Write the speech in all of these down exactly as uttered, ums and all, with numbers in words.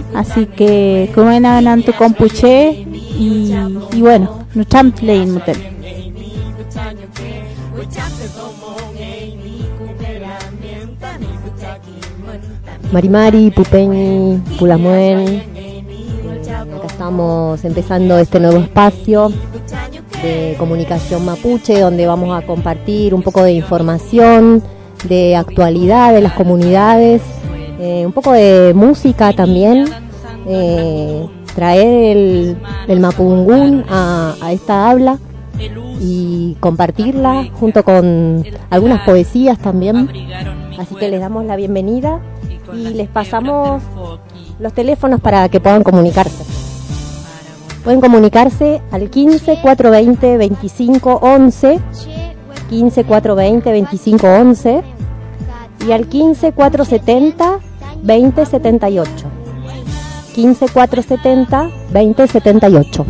así que kumena nantu compuche y, y bueno, no champlain mutel. Marimari, Pupeñi, Pulamuen, acá estamos empezando este nuevo espacio de comunicación mapuche, donde vamos a compartir un poco de información, de actualidad de las comunidades, eh, un poco de música también, eh, traer el, el mapungún a, a esta habla y compartirla junto con algunas poesías también. Así que les damos la bienvenida y les pasamos los teléfonos para que puedan comunicarse. Pueden comunicarse al quince, cuatrocientos veinte, veinticinco once, quince, cuatrocientos veinte, veinticinco once y al quince, cuatrocientos setenta, veinte setenta y ocho. quince, cuatrocientos setenta, veinte setenta y ocho.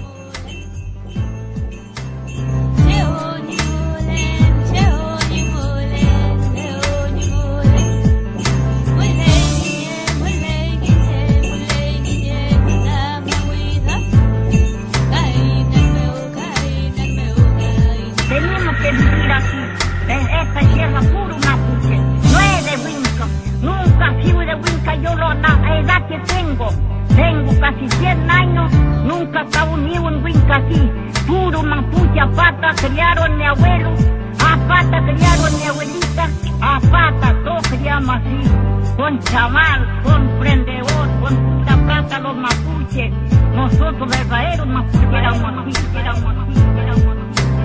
Tengo casi cien años, nunca acabo ni un Winca así. Puro mapuche, a pata criaron mi abuelo, a pata criaron mi abuelita, a pata todos criamos así. Con chaval, con prendedor, con puta plata los mapuches. Nosotros verdaderos mapuches éramos así, éramos así, éramos así.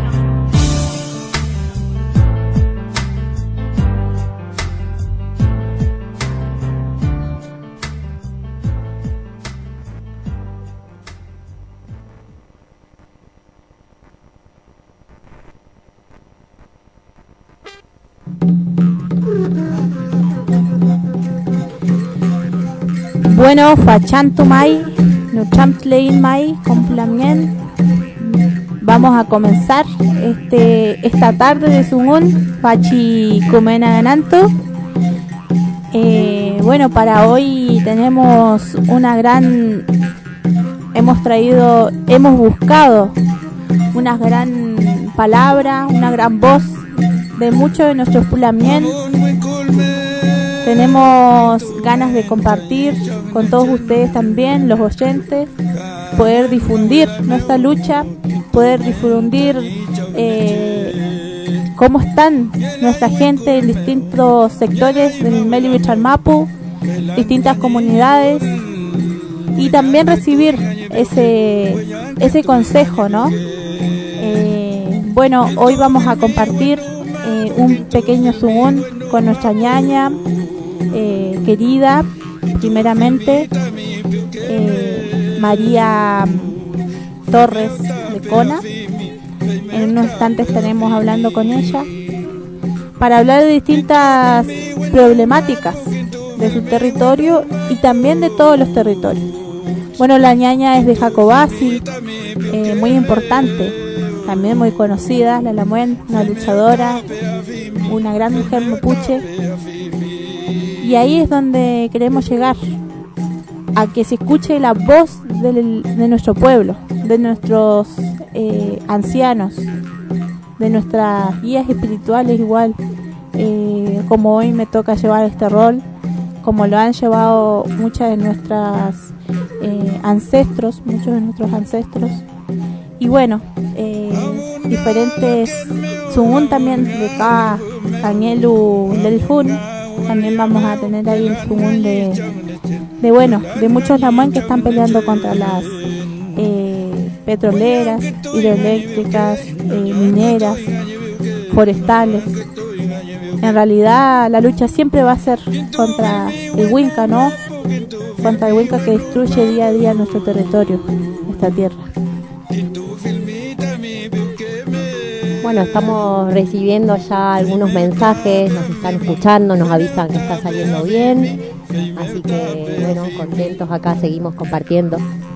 Bueno, fachantu mai, no champlein mai, complamien. Vamos a comenzar este esta tarde de Sungun, fachi kumena gananto. Eh, bueno, para hoy tenemos una gran, hemos traído, hemos buscado una gran palabra, una gran voz de muchos de nuestros pulamien. Tenemos ganas de compartir con todos ustedes también, los oyentes, poder difundir nuestra lucha, poder difundir eh, cómo están nuestra gente en distintos sectores del Meli Chalmapu, distintas comunidades, y también recibir ese ese consejo, ¿no? Eh, bueno, hoy vamos a compartir eh, un pequeño sumún con nuestra ñaña eh, querida, primeramente eh, María Torres de Cona. En unos instantes estaremos hablando con ella para hablar de distintas problemáticas de su territorio y también de todos los territorios. Bueno, la ñaña es de Jacobasi, eh, muy importante, también muy conocida, la Lamuen, una luchadora, una gran mujer mapuche. Y ahí es donde queremos llegar, a que se escuche la voz del, de nuestro pueblo, de nuestros eh, ancianos, de nuestras guías espirituales igual, eh, como hoy me toca llevar este rol, como lo han llevado muchas de nuestras eh, ancestros, muchos de nuestros ancestros. Y bueno, eh, diferentes Sungun también de acá, Cañelu del Fun, también vamos a tener ahí el Sungun de, de bueno, de muchos Lamuen que están peleando contra las eh, petroleras, hidroeléctricas, eh, mineras, forestales. En realidad la lucha siempre va a ser contra el Winca, ¿no? Contra el Winca que destruye día a día nuestro territorio, nuestra tierra. Bueno, estamos recibiendo ya algunos mensajes, nos están escuchando, nos avisan que está saliendo bien, así que bueno, contentos acá, seguimos compartiendo.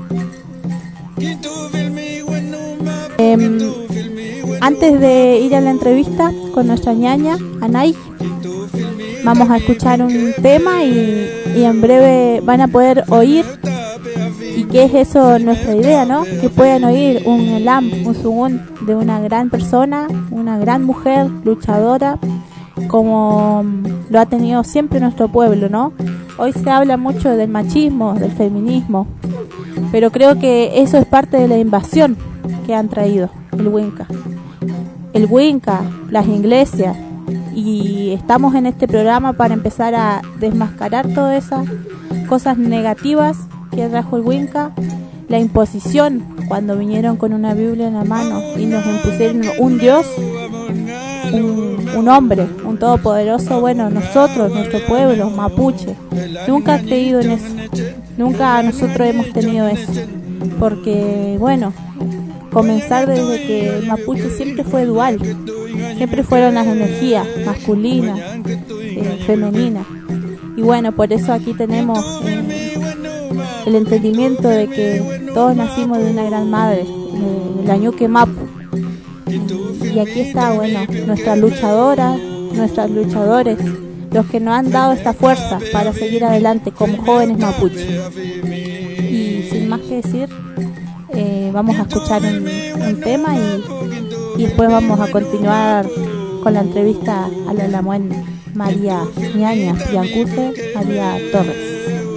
Eh, antes de ir a la entrevista con nuestra ñaña, Anay, vamos a escuchar un tema y, y en breve van a poder oír. Y que es eso nuestra idea, ¿no? Que puedan oír un elam, un sugun de una gran persona, una gran mujer luchadora, como lo ha tenido siempre nuestro pueblo, ¿no? Hoy se habla mucho del machismo, del feminismo, pero creo que eso es parte de la invasión que han traído el Winca. El Winca, las iglesias, y estamos en este programa para empezar a desmascarar todas esas cosas negativas que trajo el Winca, la imposición cuando vinieron con una Biblia en la mano y nos impusieron un Dios, un, un hombre, un todopoderoso. Bueno, nosotros, nuestro pueblo, mapuche, nunca ha creído en eso, nunca nosotros hemos tenido eso, porque bueno, comenzar desde que el mapuche siempre fue dual, siempre fueron las energías masculinas, eh, femeninas, y bueno, por eso aquí tenemos eh, el entendimiento de que todos nacimos de una gran madre, de la Ñuque Mapu. Y aquí está, bueno, nuestras luchadoras, nuestros luchadores, los que nos han dado esta fuerza para seguir adelante como jóvenes mapuche. Y sin más que decir, eh, vamos a escuchar un, un tema y, y después vamos a continuar con la entrevista a la Lamuen María Ñaña Piancuse, María Torres.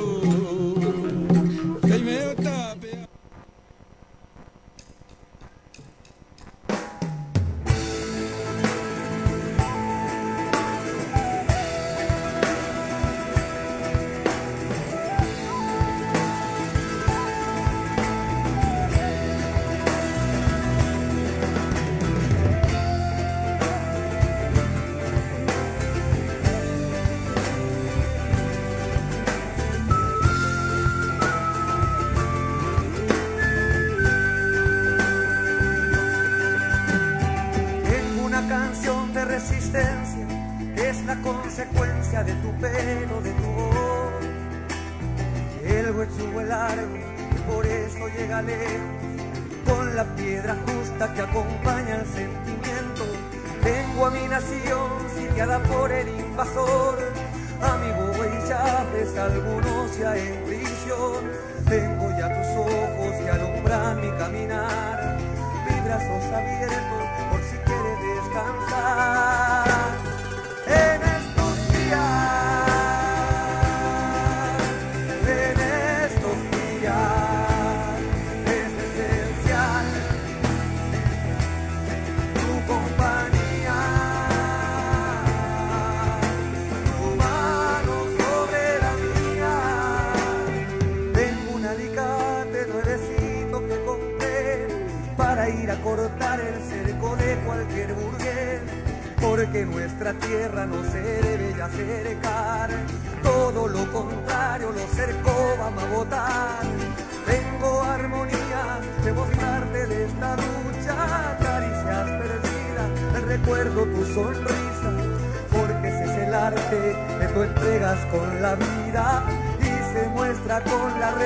Porque nuestra tierra no se debe ya cercar, todo lo contrario, los cercó, vamos a votar. Tengo armonía de mostrarte de esta lucha, caricias perdidas, el recuerdo tu sonrisa, porque ese es el arte que tú entregas con la vida y se muestra con la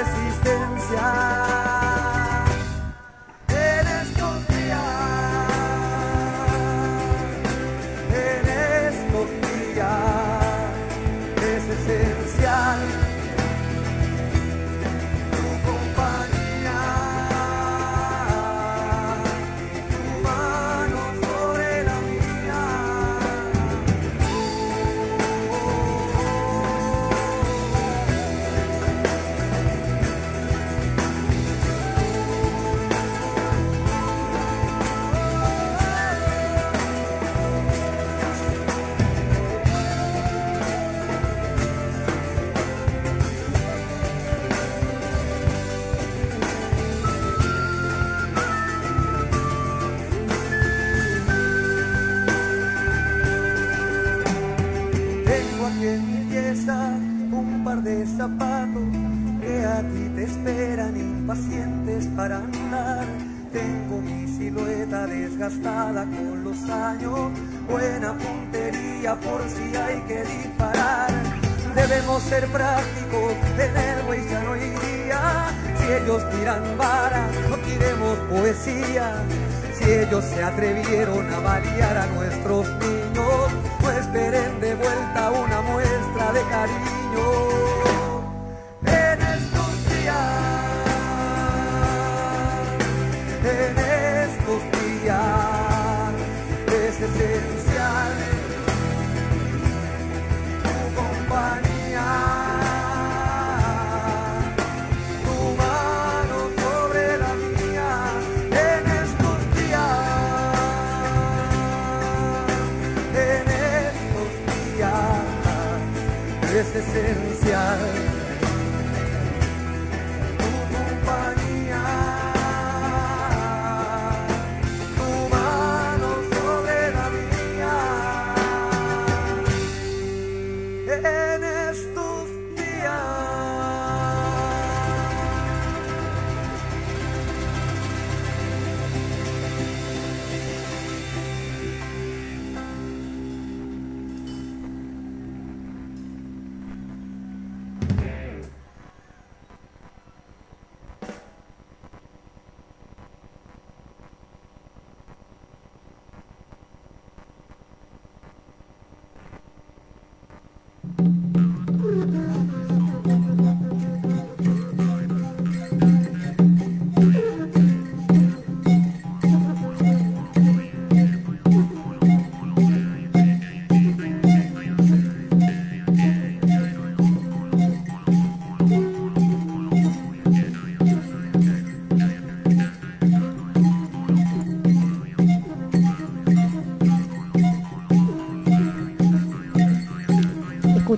resistencia. De zapatos que a ti te esperan impacientes para andar. Tengo mi silueta desgastada con los años, buena puntería por si hay que disparar. Debemos ser prácticos, en el güey ya no iría. Si ellos tiran vara, no tiremos poesía. Si ellos se atrevieron a balear a nuestros niños, no esperen de vuelta una muestra de cariño.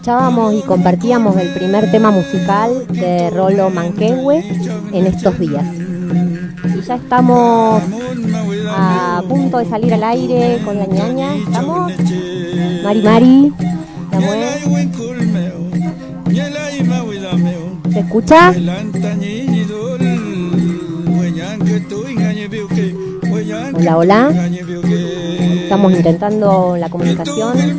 escuchábamos y compartíamos el primer tema musical de Rolo Manquehue en estos días. Y ya estamos a punto de salir al aire con la ñaña. ¿Estamos? Mari Mari, Samuel. ¿Se escucha? Hola, hola. Estamos intentando la comunicación.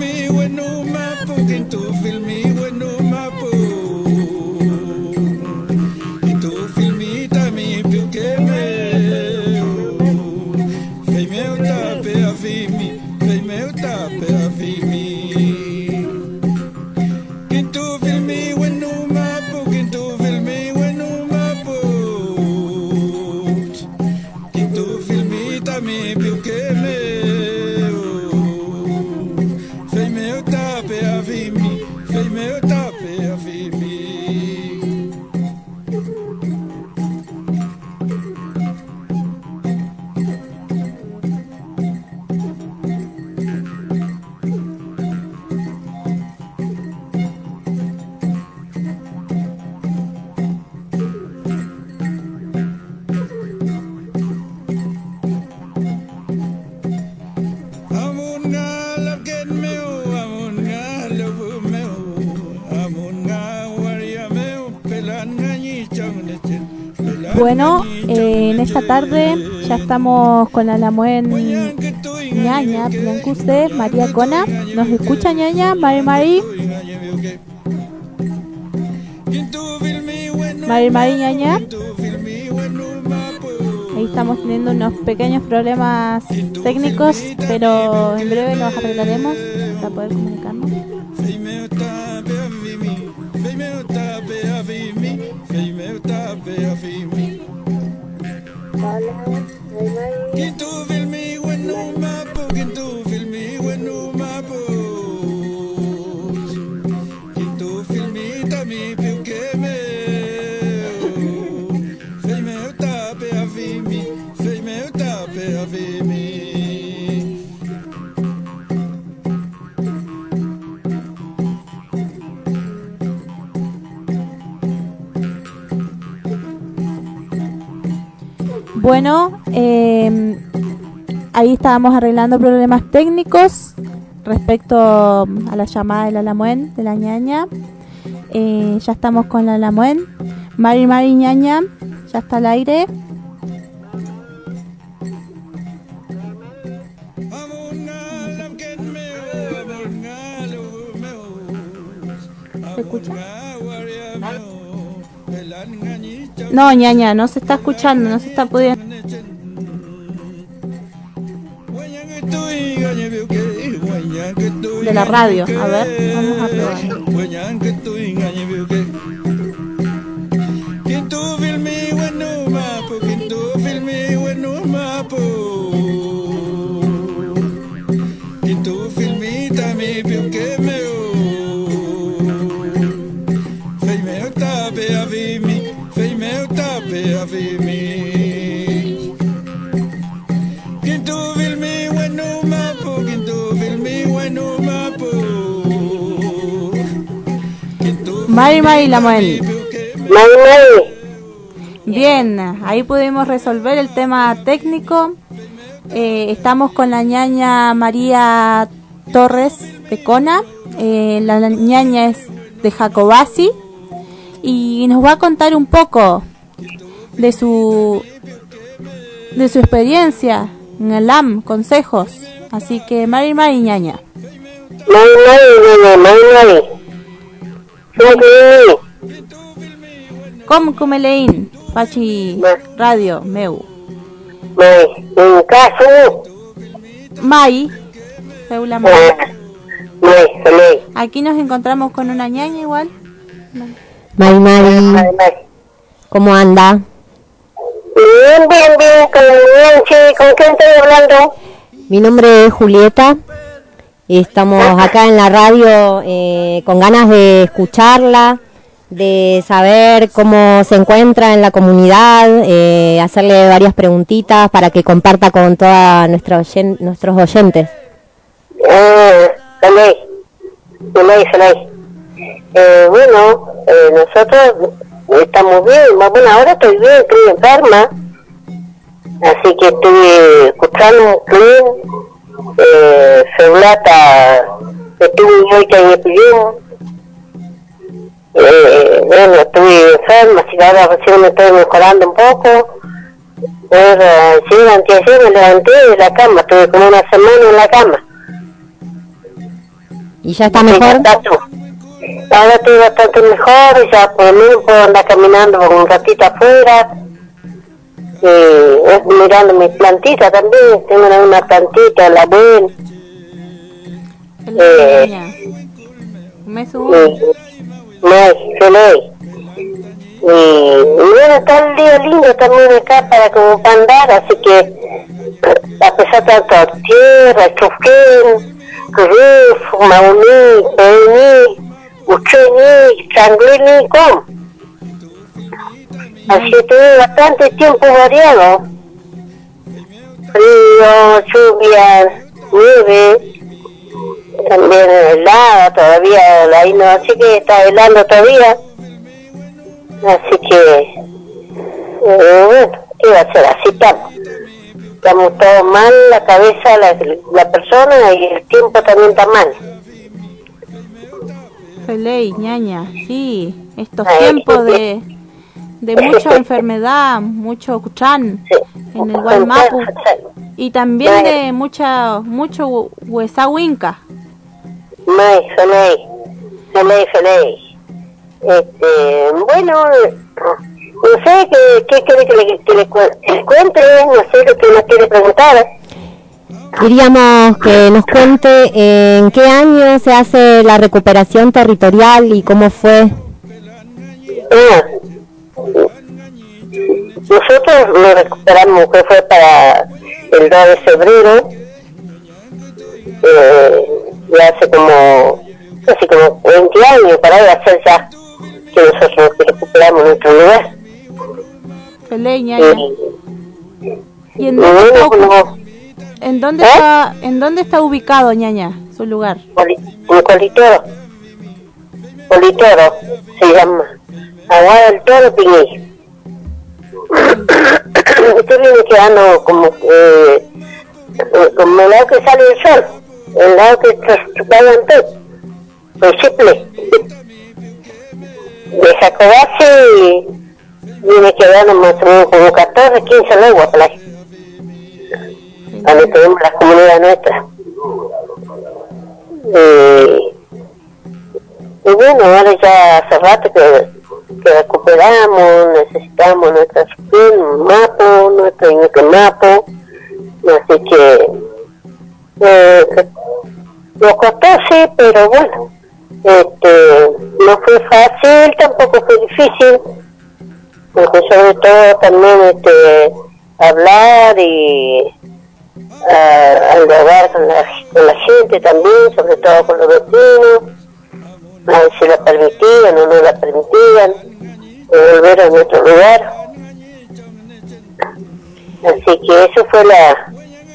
Bueno, eh, en esta tarde ya estamos con la Lamuen ñaña, Piancuse, María Cona. ¿Nos escucha ñaña? Mari Mari. Mari Mari ñaña. Ahí estamos teniendo unos pequeños problemas técnicos, pero en breve los arreglaremos para poder comunicarnos. Bueno, eh, ahí estábamos arreglando problemas técnicos respecto a la llamada de la Lamuen, de la ñaña. Eh, ya estamos con la Lamuen. Mari Mari ñaña, ya está al aire. ¿Se escucha? No, ñaña, no se está escuchando, no se está pudiendo. De la radio, a ver, vamos a probar. Mari Mari Lamuen. Bien, ahí pudimos resolver el tema técnico. Eh, estamos con la ñaña María Torres de Cona. Eh, la, la ñaña es de Jacobasi y nos va a contar un poco de su de su experiencia en el A M, consejos. Así que Mari Mari ñaña. Mari Mari, Mari Mari. ¿Cómo kumelein? Pachi radio meu. Mai, en caso. Mai. Seula Mai. Mai, Mai. Aquí nos encontramos con una ñaña igual. Mari Mari. ¿Cómo anda? Bien, bien, bien, con la ñanche. ¿Con quién estoy hablando? Mi nombre es Julieta. Estamos acá en la radio eh, con ganas de escucharla, de saber cómo se encuentra en la comunidad, eh, hacerle varias preguntitas para que comparta con todos oyen, nuestros oyentes. Ah, salé, salé, salé. Eh, bueno, eh, nosotros estamos bien, bueno, ahora estoy bien, estoy enferma, así que estoy escuchando un clean, eh, Feulata, estuve hoy que me pidió, eh, bueno, estuve enferma, así que ahora recién me estoy mejorando un poco, pero sí, anteayer me levanté de la cama, estuve como una semana en la cama. ¿Y ya está mejor? Ahora estoy bastante mejor, ya por lo menos puedo andar caminando por un ratito afuera, y eh, mirando mis plantitas también, tengo una, una plantita, la ven. Eh, me subo. Más, feliz. Y bueno, está el día lindo también acá para como para andar, así que a pesar de tanto tierra, chufquén, ruf, mauní, pení, uchení, changuení, com. Así que tuve bastante tiempo variado. Frío, lluvia, nieve, también helada todavía, ahí no, así que está helando todavía. Así que, eh, bueno, ¿qué va a ser? Así estamos. Estamos todos mal, la cabeza, la, la persona y el tiempo también está mal. Feliz, ñaña, sí, estos Ay, tiempos de, de mucha enfermedad, mucho cuchán sí. en el Guaymapu y también Ay. de mucha, mucho huesahuinca. May, feliz, feliz, feliz. Este, bueno, no sé qué, qué quiere que le, que le, que le cuente, no sé lo que nos quiere preguntar. Queríamos que nos cuente en qué año se hace la recuperación territorial y cómo fue. Ah, nosotros lo recuperamos, que fue para el dos de febrero, eh, ya hace como, hace como veinte años, para ahí va a ser ya que nosotros recuperamos nuestro lugar. Peleña, eh, ¿y en dónde, está, como, ¿en, dónde ¿eh? está, ¿en dónde está ubicado, ñaña, su lugar? En Colitoro. Colitoro se llama. Aguada del Toro, Piñí. Esto viene quedando como eh, como el lado que sale el sol, el lado que chupaban todo, pues simple. De Jacobase viene quedando más o menos como catorce, quince leguas por ahí, donde tenemos las comunidades nuestras. Y, y bueno, ahora ya hace rato que, que recuperamos, necesitamos nuestra un mapo, nuestro ñuque mapo, así que eh, nos costó sí, pero bueno, este, no fue fácil, tampoco fue difícil, porque sobre todo también este, hablar y uh, dialogar con la, con la gente también, sobre todo con los vecinos, a ver si la permitían o no la permitían, volver a nuestro lugar. Así que eso fue la,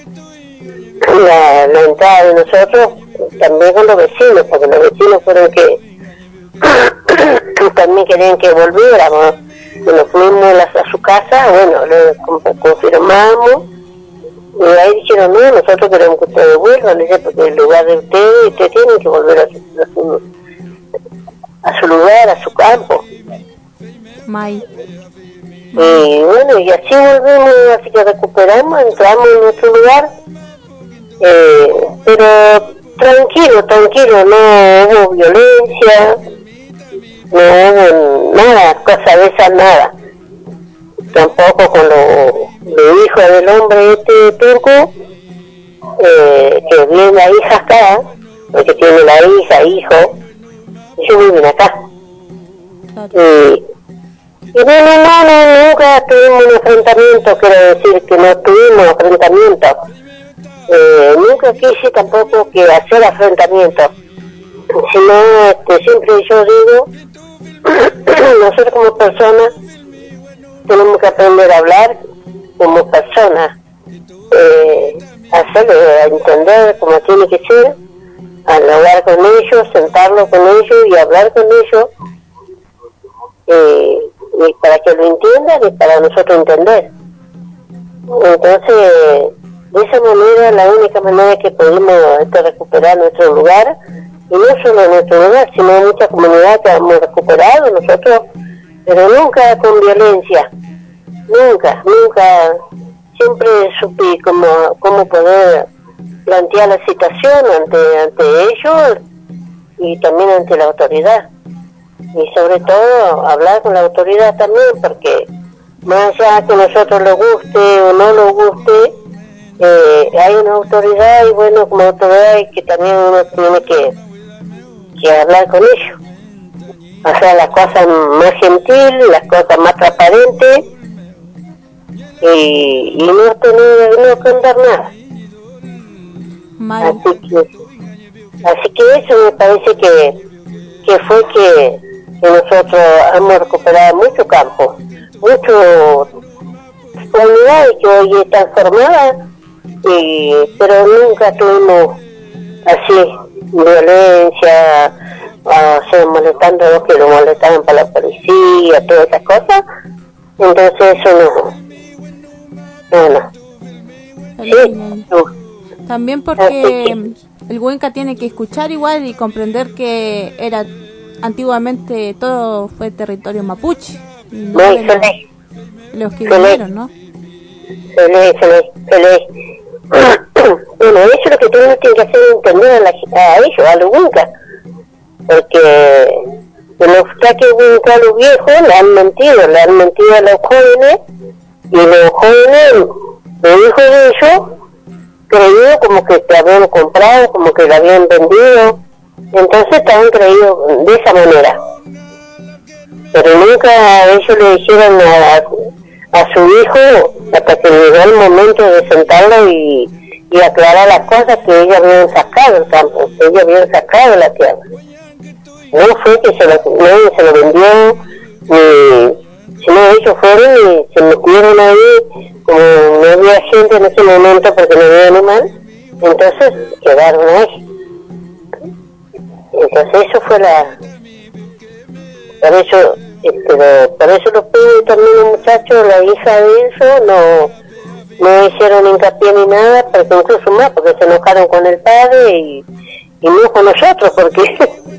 la, la entrada de nosotros, también con los vecinos, porque los vecinos fueron que también querían que volviéramos. Nos fuimos a, a su casa, bueno, le confirmamos, y ahí dijeron, no, nosotros queremos que ustedes vuelvan, porque el lugar de ustedes, ustedes tienen que volver a su, a su, a su lugar, a su campo. May. Y bueno, y así volvimos, así que recuperamos, entramos en nuestro lugar, eh, pero tranquilo, tranquilo, no hubo violencia, no hubo nada, cosa de esas, nada. Tampoco con los lo hijos del hombre este turco, eh, que viene la hija acá, porque tiene la hija, hijo, ellos viven acá. Y, y bueno, no, no, nunca tuvimos un enfrentamiento, quiero decir que no tuvimos enfrentamiento. Eh, nunca quise tampoco que hacer afrontamiento, sino este, siempre yo digo, nosotros como personas tenemos que aprender a hablar como personas, eh, hacerlo, a entender como tiene que ser, al hablar con ellos, sentarlo con ellos y hablar con ellos, eh, y para que lo entiendan y para nosotros entender. Entonces, de esa manera, la única manera que pudimos este, recuperar nuestro lugar, y no solo nuestro lugar, sino muchas comunidades que hemos recuperado nosotros, pero nunca con violencia, nunca, nunca, siempre supe cómo, cómo poder plantear la situación ante, ante ellos y también ante la autoridad, y sobre todo hablar con la autoridad también, porque más allá que a nosotros nos guste o no nos guste, eh, hay una autoridad, y bueno, como autoridad hay que también uno tiene que, que hablar con ellos, hacer las cosas más gentiles, las cosas más transparentes, y, y no tener, no esconder nada. Mal. Así que, así que eso me parece que, que fue que, que nosotros hemos recuperado mucho campo, mucho comunidades que hoy están formadas, y, pero nunca tuvimos así violencia, o sea, molestando a los que lo molestaban para la policía, todas esas cosas. Entonces eso no, bueno, sí, no. También porque el Huenca tiene que escuchar igual y comprender que era antiguamente todo fue territorio mapuche, y no no, de los, los que vinieron, ¿no? Feliz, feliz, feliz. Bueno, eso es lo que tenemos que hacer, entender a, la, a ellos, a los Huencas, porque los taques Huencas a los viejos le han mentido, le han mentido a los jóvenes, y los jóvenes, los hijos de ellos, creído como que te habían comprado, como que lo habían vendido, entonces estaban creídos de esa manera, pero nunca ellos le dijeron a, a su hijo, hasta que llegó el momento de sentarlo y, y aclarar las cosas, que ellos habían sacado el campo, que ellos habían sacado la tierra. No fue que se lo, nadie se lo vendió, ni, sino ellos fueron y se metieron ahí, como no había gente en ese momento porque no había animal, entonces quedaron ahí. Entonces eso fue la... Por eso, este, por eso los pibes también, los muchachos, la hija de eso, no, no hicieron hincapié ni nada, porque incluso más, porque se enojaron con el padre y, y no con nosotros, porque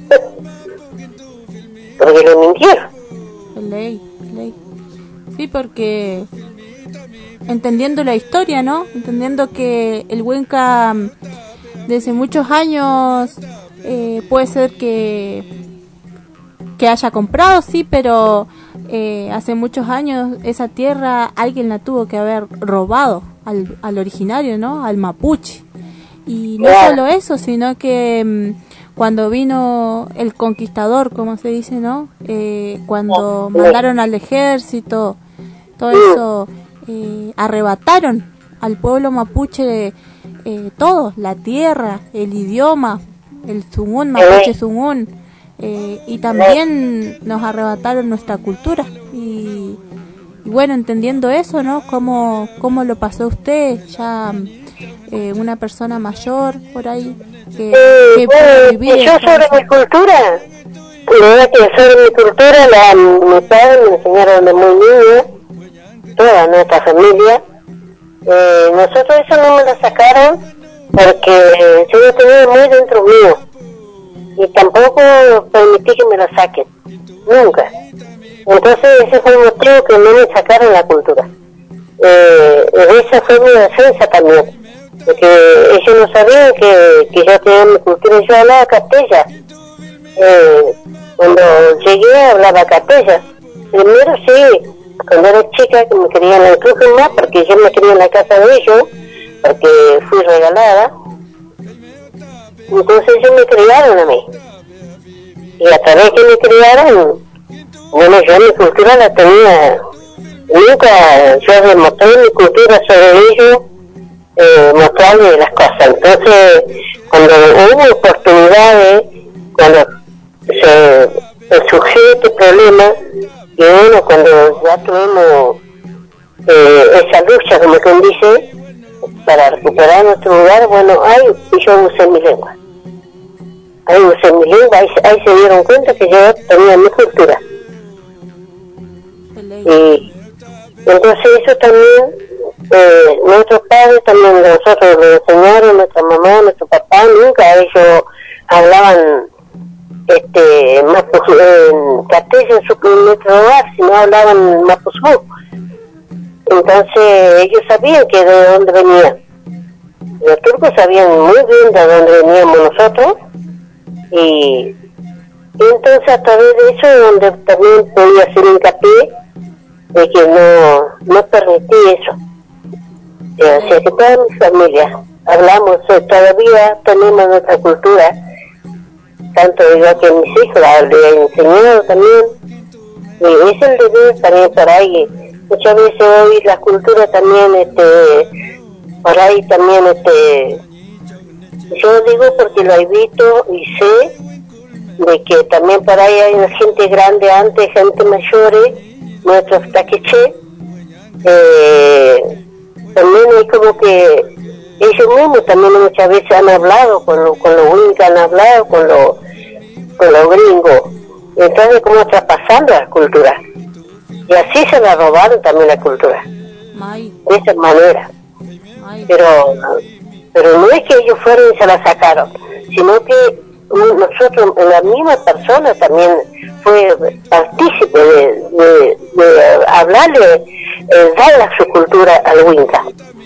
porque le mintieron. Ley, ley. Sí, porque entendiendo la historia, ¿no? Entendiendo que el Huenca desde muchos años eh, puede ser que que haya comprado, sí, pero eh, hace muchos años esa tierra alguien la tuvo que haber robado al, al originario, ¿no? Al mapuche. Y no solo eso, sino que mmm, cuando vino el conquistador, como se dice, ¿no? Eh, cuando mandaron al ejército, todo eso, eh, arrebataron al pueblo mapuche eh, todo, la tierra, el idioma, el zungún, mapuche zungún. Eh, y también nos arrebataron nuestra cultura, y, y bueno, entendiendo eso, ¿no? ¿Cómo, cómo lo pasó usted, ya eh, una persona mayor por ahí, que, eh, que bueno, puede vivir? Yo sobre mi cultura, la verdad que sobre mi cultura, la, mi padre me enseñaron de muy niño, toda nuestra familia, eh, nosotros eso no me lo sacaron, porque yo lo tenía muy dentro mío, y tampoco permití que me lo saquen, nunca. Entonces ese fue el motivo que no me sacaron la cultura. Eh, esa fue mi defensa también, porque ellos no sabían que, que yo tenía mi cultura. Yo hablaba castellano, eh, cuando llegué hablaba castellano. Primero sí, cuando era chica, que me querían incluso más, porque yo me quería en la casa de ellos, porque fui regalada. Entonces ellos me criaron a mí, y a través que me criaron, bueno, yo mi cultura la tenía, nunca yo demostré mi cultura sobre ellos, eh, mostrarles las cosas. Entonces cuando hubo oportunidades, cuando se, se surgió este problema, y bueno, cuando ya tuvimos eh, esa lucha, como quien dice, para recuperar nuestro lugar, bueno, ay, y yo usé mi lengua. ahí no sé mi lengua, ahí, ahí se dieron cuenta que yo tenía mi cultura. Y entonces eso también, eh, nuestros padres también, nosotros lo enseñaron, nuestra mamá, nuestro papá, nunca ellos hablaban este Mapuzú, en castellano en, su, en nuestro hogar, sino hablaban Mapuzú. Entonces ellos sabían que de dónde venían. Los turcos sabían muy bien de dónde veníamos nosotros, y, y entonces a través de eso es donde también podía hacer hincapié de que no, no permití eso. O sea, que toda mi familia hablamos, eh, todavía tenemos nuestra cultura, tanto igual que mis hijos la he enseñado también, y es el deber también para ahí. Muchas veces hoy la cultura también, este, por ahí también, este, yo digo porque lo he visto y sé de que también por ahí hay una gente grande antes, gente mayores, nuestros taqueché, eh, también hay como que ellos mismos también muchas veces han hablado con, lo, con los wincas, han hablado con los con los gringos, entonces como traspasando la cultura, y así se la robaron también la cultura, de esa manera. Pero pero no es que ellos fueron y se la sacaron, sino que nosotros, la misma persona también fue partícipe de, de, de hablarle, eh, darle su cultura al Winca.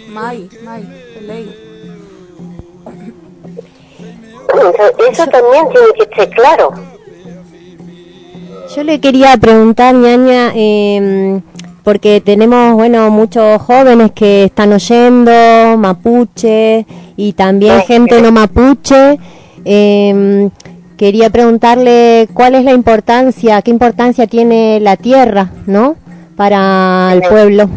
Eso también tiene que ser claro. Yo le quería preguntar, ñaña, eh, porque tenemos, bueno, muchos jóvenes que están oyendo, mapuche, y también gente no mapuche. Eh, quería preguntarle cuál es la importancia, qué importancia tiene la tierra, ¿no?, para el pueblo.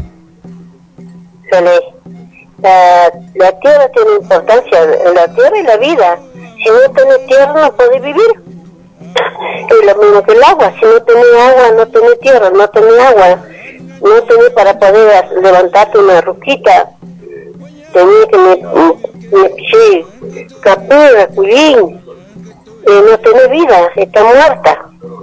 La, la tierra tiene importancia, la tierra y la vida. Si no tenés tierra no podés vivir. Es lo mismo que el agua, si no tenés agua no tenés tierra, no tenés agua, no tenés para poder levantarte una ruquita, tenés que me, me, sí, capura, culín, eh, no tenés vida, está muerta.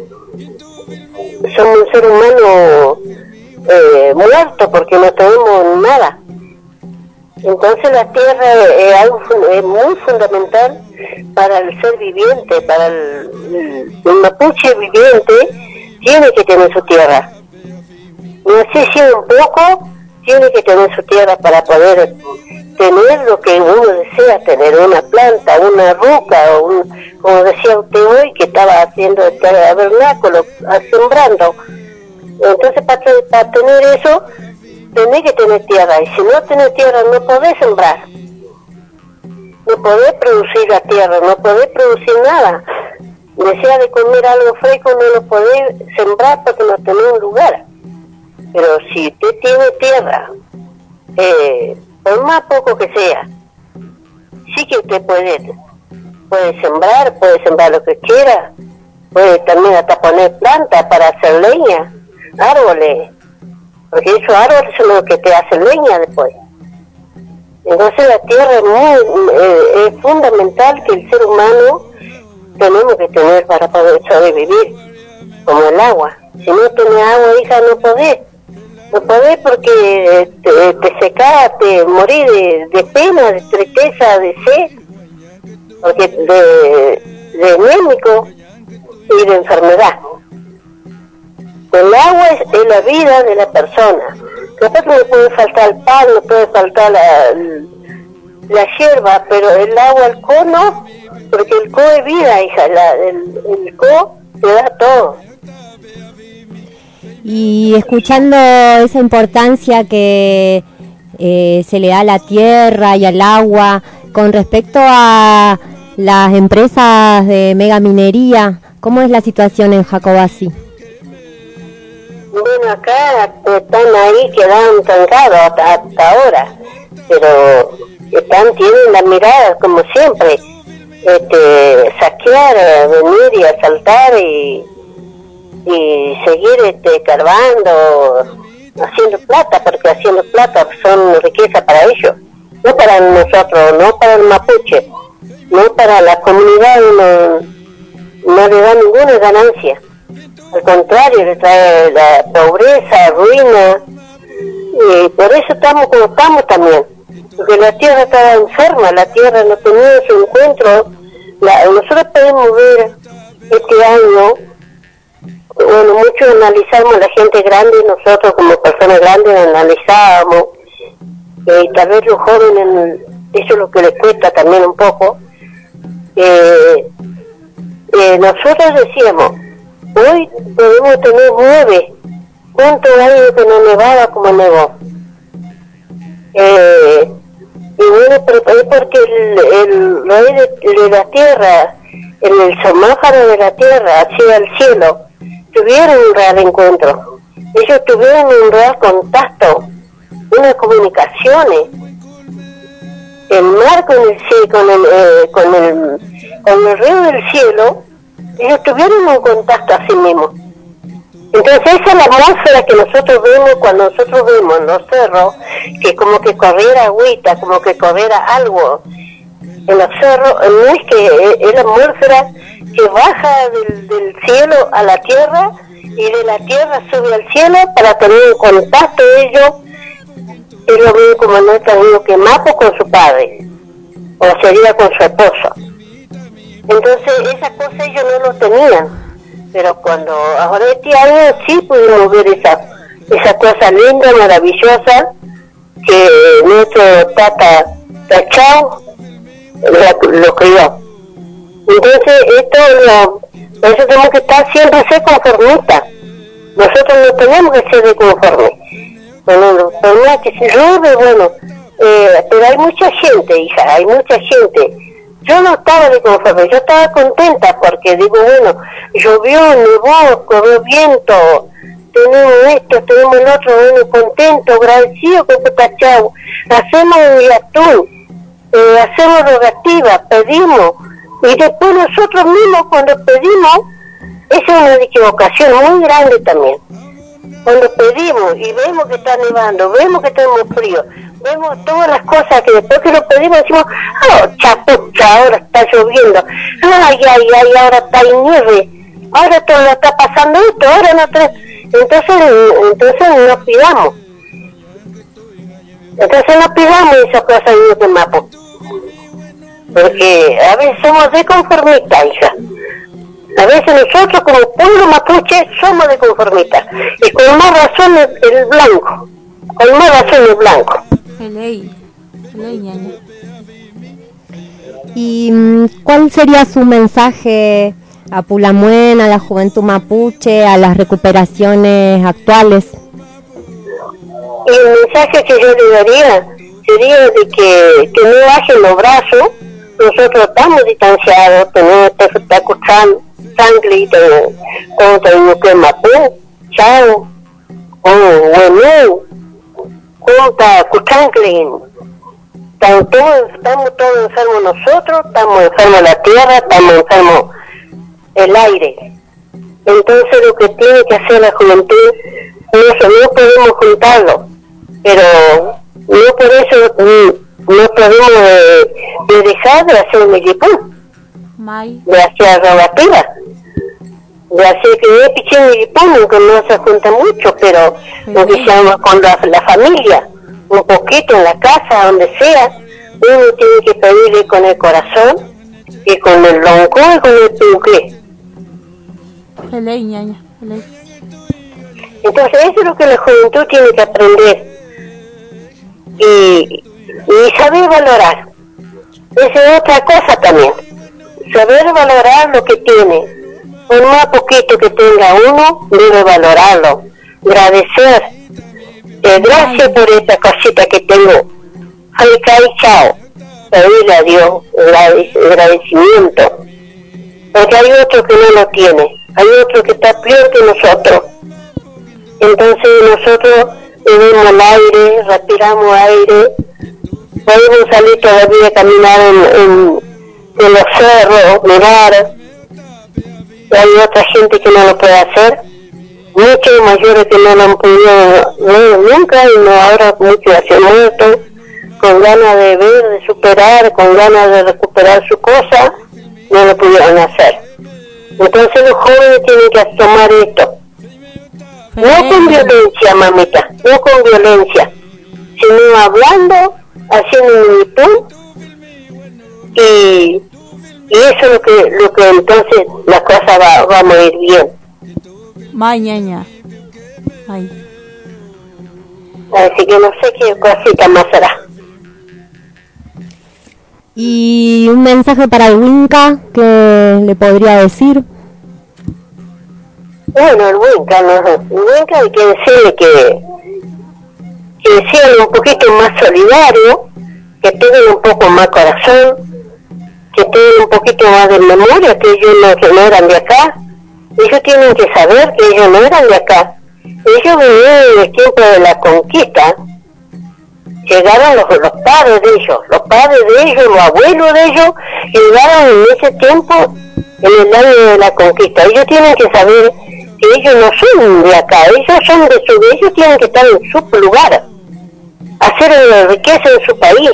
Somos un ser humano eh, muerto porque no tenemos nada. Entonces la tierra es algo es muy fundamental para el ser viviente, para el, el mapuche viviente, tiene que tener su tierra. No sé si un poco, tiene que tener su tierra para poder tener lo que uno desea tener, una planta, una ruca, o un, como decía usted hoy, que estaba haciendo el tabernáculo, sembrando. Entonces para, para tener eso, tenés que tener tierra, y si no tenés tierra no podés sembrar, no podés producir la tierra, no podés producir nada. Desea de comer algo fresco, no lo podés sembrar porque no tenés un lugar. Pero si usted tiene tierra, eh, por más poco que sea, sí que usted puede, puede sembrar, puede sembrar lo que quiera, puede también hasta poner plantas para hacer leña, árboles, porque esos árboles son los que te hacen leña después. Entonces la tierra es muy eh, es fundamental que el ser humano tenemos que tener para poder sobrevivir, como el agua. Si no tenés agua, hija, no podés. No podés porque te, te secás, te morís de, de pena, de tristeza, de sed, porque de, de anémico y de enfermedad. El agua es, es la vida de la persona. Capaz que no puede faltar el pan, no puede faltar la, la hierba, pero el agua, el co no, porque el co es vida, hija, la, el, el co te da todo. Y escuchando esa importancia que eh, se le da a la tierra y al agua, con respecto a las empresas de megaminería, ¿cómo es la situación en Jacobasi? Bueno, acá están ahí, quedaron trancados hasta, hasta ahora, pero están, tienen la mirada como siempre, este, saquear, venir y asaltar y, y seguir este, carbando, haciendo plata, porque haciendo plata son riqueza para ellos, no para nosotros, no para el mapuche, no para la comunidad no, no le da ninguna ganancia, al contrario, le trae la pobreza, ruina, y por eso estamos como estamos también, porque la tierra estaba enferma, la tierra no tenía su encuentro. La, nosotros podemos ver este año, bueno, muchos analizamos, la gente grande, nosotros como personas grandes analizábamos, eh, tal vez los jóvenes, eso es lo que les cuesta también un poco. Eh, eh, nosotros decíamos, hoy podemos tener nueve, ¿cuántos años que no nevaba como nevó? Eh, y bueno, pero es porque el, el rey de, de la tierra, en el semáforo de la tierra hacia el cielo, tuvieron un real encuentro. Ellos tuvieron un real contacto, unas comunicaciones. El mar con el cielo, con el, eh, con el, con el río del cielo, ellos tuvieron un contacto a sí mismos. Entonces esa es la atmósfera que nosotros vemos cuando nosotros vemos en los cerros, que como que corriera agüita, como que corriera algo en los cerros. No es que es la atmósfera que baja del, del cielo a la tierra y de la tierra sube al cielo para tener un contacto de ellos. Es lo mismo como nuestro amigo que Mapo con su padre, o sería con su esposo. Entonces esas cosas ellos no lo tenían. Pero cuando ahora este año sí pudimos ver esa, esa cosa linda, maravillosa, que nuestro tata Tachao lo, lo crió. Entonces esto, lo, por eso tenemos que estar siempre ser conformistas. Nosotros no tenemos que ser de conformes. Bueno, por más que se llueve, bueno, eh, pero hay mucha gente, hija, hay mucha gente. Yo no estaba de conforme, yo estaba contenta porque digo, bueno, llovió, nevó, corrió viento, tenemos esto, tenemos el otro, bueno, contento, agradecido con Tachao, hacemos el atún, eh, hacemos rogativas, pedimos, y después nosotros mismos cuando pedimos, esa es una equivocación muy grande también. Cuando pedimos y vemos que está nevando, vemos que tenemos frío, vemos todas las cosas que después que lo pedimos decimos, oh, chapucha, ahora está lloviendo, ay, ay, ay, ahora está en nieve, ahora todo está pasando esto, ahora no te... Entonces, entonces nos pidamos. Entonces nos pidamos esas cosas en el Mapo. Porque a veces somos de conformistas, hija. A veces nosotros como pueblo mapuche somos de conformistas. Y con más razón el, el blanco. Con más razón el blanco. Ley. Ley, ñaña. ¿Y cuál sería su mensaje a Pulamuen, a la juventud mapuche, a las recuperaciones actuales? El mensaje que yo le daría sería de que, que no bajen los brazos. Nosotros estamos distanciados, tenemos que estar escuchando sangre como tenemos que Mapú, Chao, o Huenú, como está Cuchanclin. Estamos todos, estamos todos enfermos nosotros, estamos enfermos la tierra, estamos enfermos el aire. Entonces lo que tiene que hacer la juventud, no, no podemos juntarlo, pero no por eso no podemos de, de dejar de hacer milipán, de hacer rogativa, de hacer que no pichen milipán, aunque no se junta mucho, pero lo que llama con la, la familia, un poquito en la casa, donde sea, uno tiene que pedirle con el corazón y con el lonco y con el puque. Entonces eso es lo que la juventud tiene que aprender y, y saber valorar. Esa es otra cosa también, saber valorar lo que tiene. Por más poquito que tenga uno, debe valorarlo, agradecer. Eh, gracias por esta cosita que tengo. Ay, chao. Pedirle a Dios el agradecimiento. Porque hay otro que no lo tiene. Hay otro que está peor que nosotros. Entonces nosotros bebemos el aire, respiramos aire, podemos salir todavía a caminar en, en, en los cerros, mirar. Hay otra gente que no lo puede hacer. Muchos mayores que no lo han podido no, nunca, y no, ahora muchos se han muerto, con ganas de ver, de superar, con ganas de recuperar su cosa, no lo pudieron hacer. Entonces los jóvenes tienen que tomar esto. No con violencia, mamita, no con violencia, sino hablando, haciendo un YouTube, y, y eso es lo que, lo que entonces la cosa va, va a ir bien. Mañana. Ay. Así que no sé qué cosita más será. Y un mensaje para el Winca que le podría decir. Bueno, el Winca, ¿no? El Winca hay que decirle que, que sean un poquito más solidarios, que tengan un poco más corazón, que tengan un poquito más de memoria, que ellos no, que no eran de acá. Ellos tienen que saber que ellos no eran de acá. Ellos vinieron en el tiempo de la conquista. Llegaron los, los padres de ellos, los padres de ellos, los abuelos de ellos, llegaron en ese tiempo, en el año de la conquista. Ellos tienen que saber que ellos no son de acá, ellos son de su, ellos tienen que estar en su lugar, hacer riqueza en su país.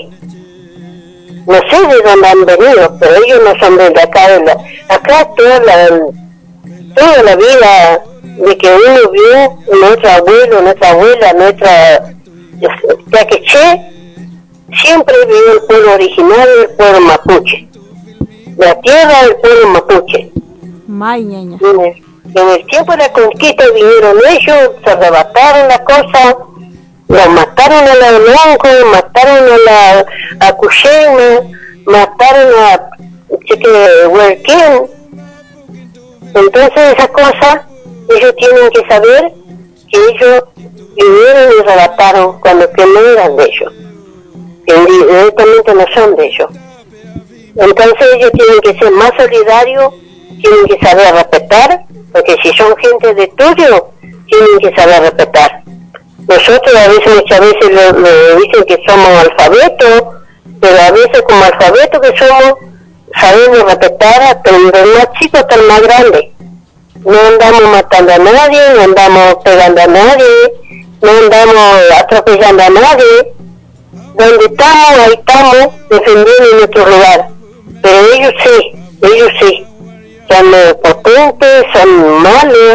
No sé de dónde han venido, pero ellos no son de acá. De la, acá toda la, toda la vida de que uno vio, nuestro abuelo, nuestra abuela, nuestra Yaqueché, siempre vivió el pueblo originario, el pueblo mapuche, la tierra del pueblo mapuche. Mañana. En el, en el tiempo de la conquista vinieron ellos, se arrebataron la cosa, los mataron a la Blanco, mataron a la a Cushema, mataron a Cheque Huerquén. Entonces esas cosas ellos tienen que saber que ellos vinieron y arrebataron cuando que no eran de ellos, que directamente no son de ellos. Entonces ellos tienen que ser más solidarios, tienen que saber respetar, porque si son gente de tuyo, tienen que saber respetar. Nosotros a veces, muchas veces le, le dicen que somos alfabetos, pero a veces como alfabetos que somos, sabemos respetar hasta el más chico hasta el más grande. No andamos matando a nadie, no andamos pegando a nadie, no andamos atropellando a nadie. Donde estamos, ahí estamos defendiendo nuestro lugar. Pero ellos sí, ellos sí. Son eh, potentes, son malos,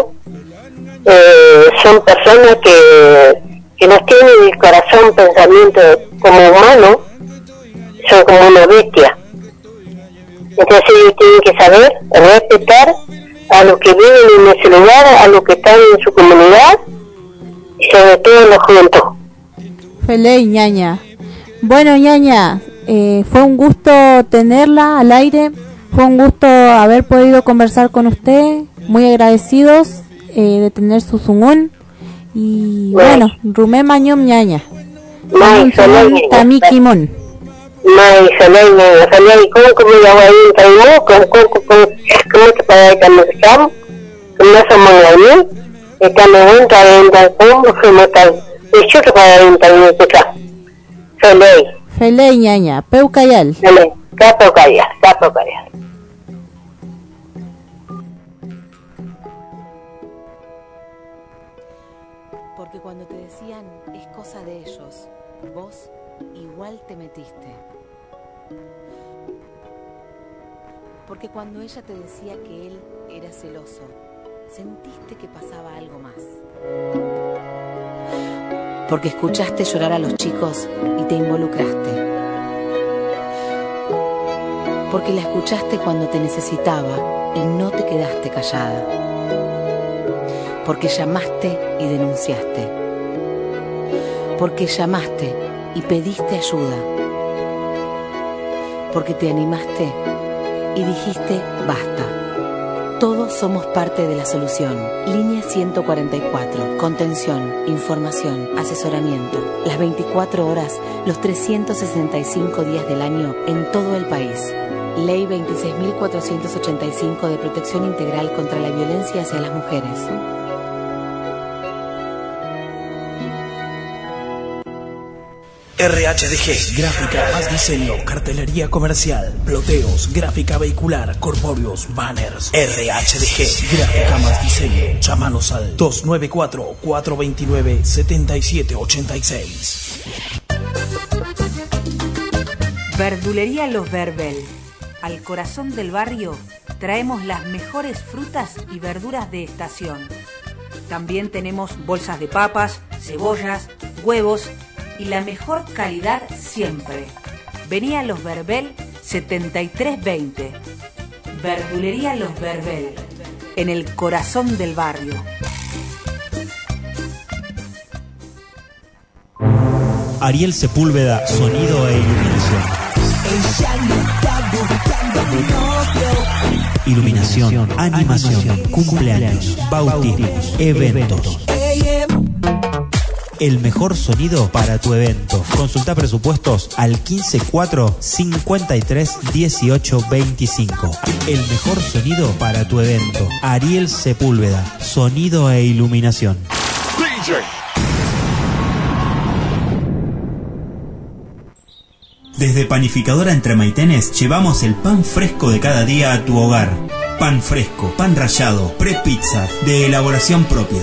eh, son personas que, que no tienen el corazón, pensamiento como humano, son como una bestia. Entonces ellos tienen que saber respetar a los que viven en ese lugar, a los que están en su comunidad, y sobre todo los juventud. Feliz, ñaña. Bueno, ñaña, eh, fue un gusto tenerla al aire, fue un gusto haber podido conversar con usted, muy agradecidos eh, de tener su sumón, y bueno, rumé mañom ñaña. Mai, Solay, Tamikimon. Mai, Solay, Solay, ¿cómo como ya voy a ir a ir? ¿Cómo, cómo, cómo, cómo te para ir a mercado? ¿Cómo somos ahí? Estamos en Tarenta, ¿cómo se mata? ¿Y yo te para ir a ir a Solay. Feliz, ñaña, Peucayal. Solay, capo callar, capo callar. Porque cuando te decían es cosa de ellos, vos igual te metiste. Porque cuando ella te decía que él era celoso, sentiste que pasaba algo más. Porque escuchaste llorar a los chicos y te involucraste. Porque la escuchaste cuando te necesitaba y no te quedaste callada. Porque llamaste y denunciaste. Porque llamaste y pediste ayuda. Porque te animaste y dijiste basta. Todos somos parte de la solución. Línea ciento cuarenta y cuatro. Contención, información, asesoramiento. Las veinticuatro horas, los trescientos sesenta y cinco días del año en todo el país. Ley veintiséis mil cuatrocientos ochenta y cinco de protección integral contra la violencia hacia las mujeres. R H D G, gráfica más diseño, cartelería comercial, ploteos, gráfica vehicular, corpóreos, banners. R H D G, gráfica más diseño. Llámanos al dos nueve cuatro, cuatro dos nueve, siete siete ocho seis. Verdulería Los Verbel. Al corazón del barrio traemos las mejores frutas y verduras de estación. También tenemos bolsas de papas, cebollas, huevos y la mejor calidad siempre. Vení a Los Verbel setenta y tres veinte. Verdulería Los Verbel, en el corazón del barrio. Ariel Sepúlveda, sonido e iluminación. Iluminación, animación, cumpleaños, bautismos, eventos. El mejor sonido para tu evento. Consulta presupuestos al quince cuatro cincuenta y tres dieciocho veinticinco. El mejor sonido para tu evento. Ariel Sepúlveda, sonido e iluminación. D J. Desde Panificadora Entre Maitenes llevamos el pan fresco de cada día a tu hogar. Pan fresco, pan rallado, pre-pizza, de elaboración propia.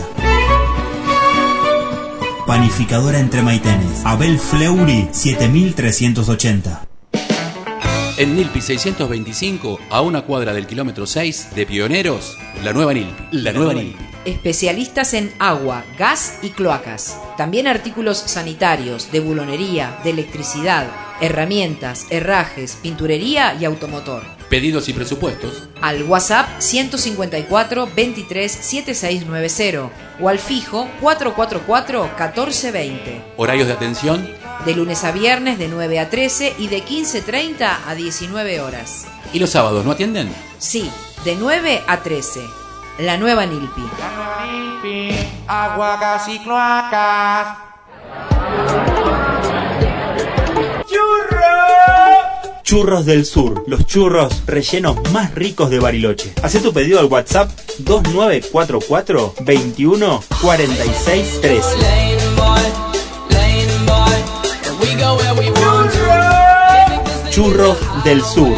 Panificadora Entre Maitenes, Abel Fleury siete mil trescientos ochenta. En Nilpi seiscientos veinticinco, a una cuadra del kilómetro seis de Pioneros, la nueva Nilpi. La nueva Nilpi. Especialistas en agua, gas y cloacas. También artículos sanitarios, de bulonería, de electricidad, herramientas, herrajes, pinturería y automotor. Pedidos y presupuestos al WhatsApp ciento cincuenta y cuatro veintitrés setenta y seis noventa o al fijo cuatro cuatro cuatro catorce veinte. Horarios de atención de lunes a viernes de nueve a trece y de quince treinta a diecinueve horas. ¿Y los sábados no atienden? Sí, de nueve a trece. La nueva Nilpi. La nueva Nilpi, agua, gas y cloacas. ¡Churros! Churros del Sur, los churros rellenos más ricos de Bariloche. Hacé tu pedido al WhatsApp dos nueve cuatro cuatro veintiuno cuarenta y seis trece. Churros del Sur.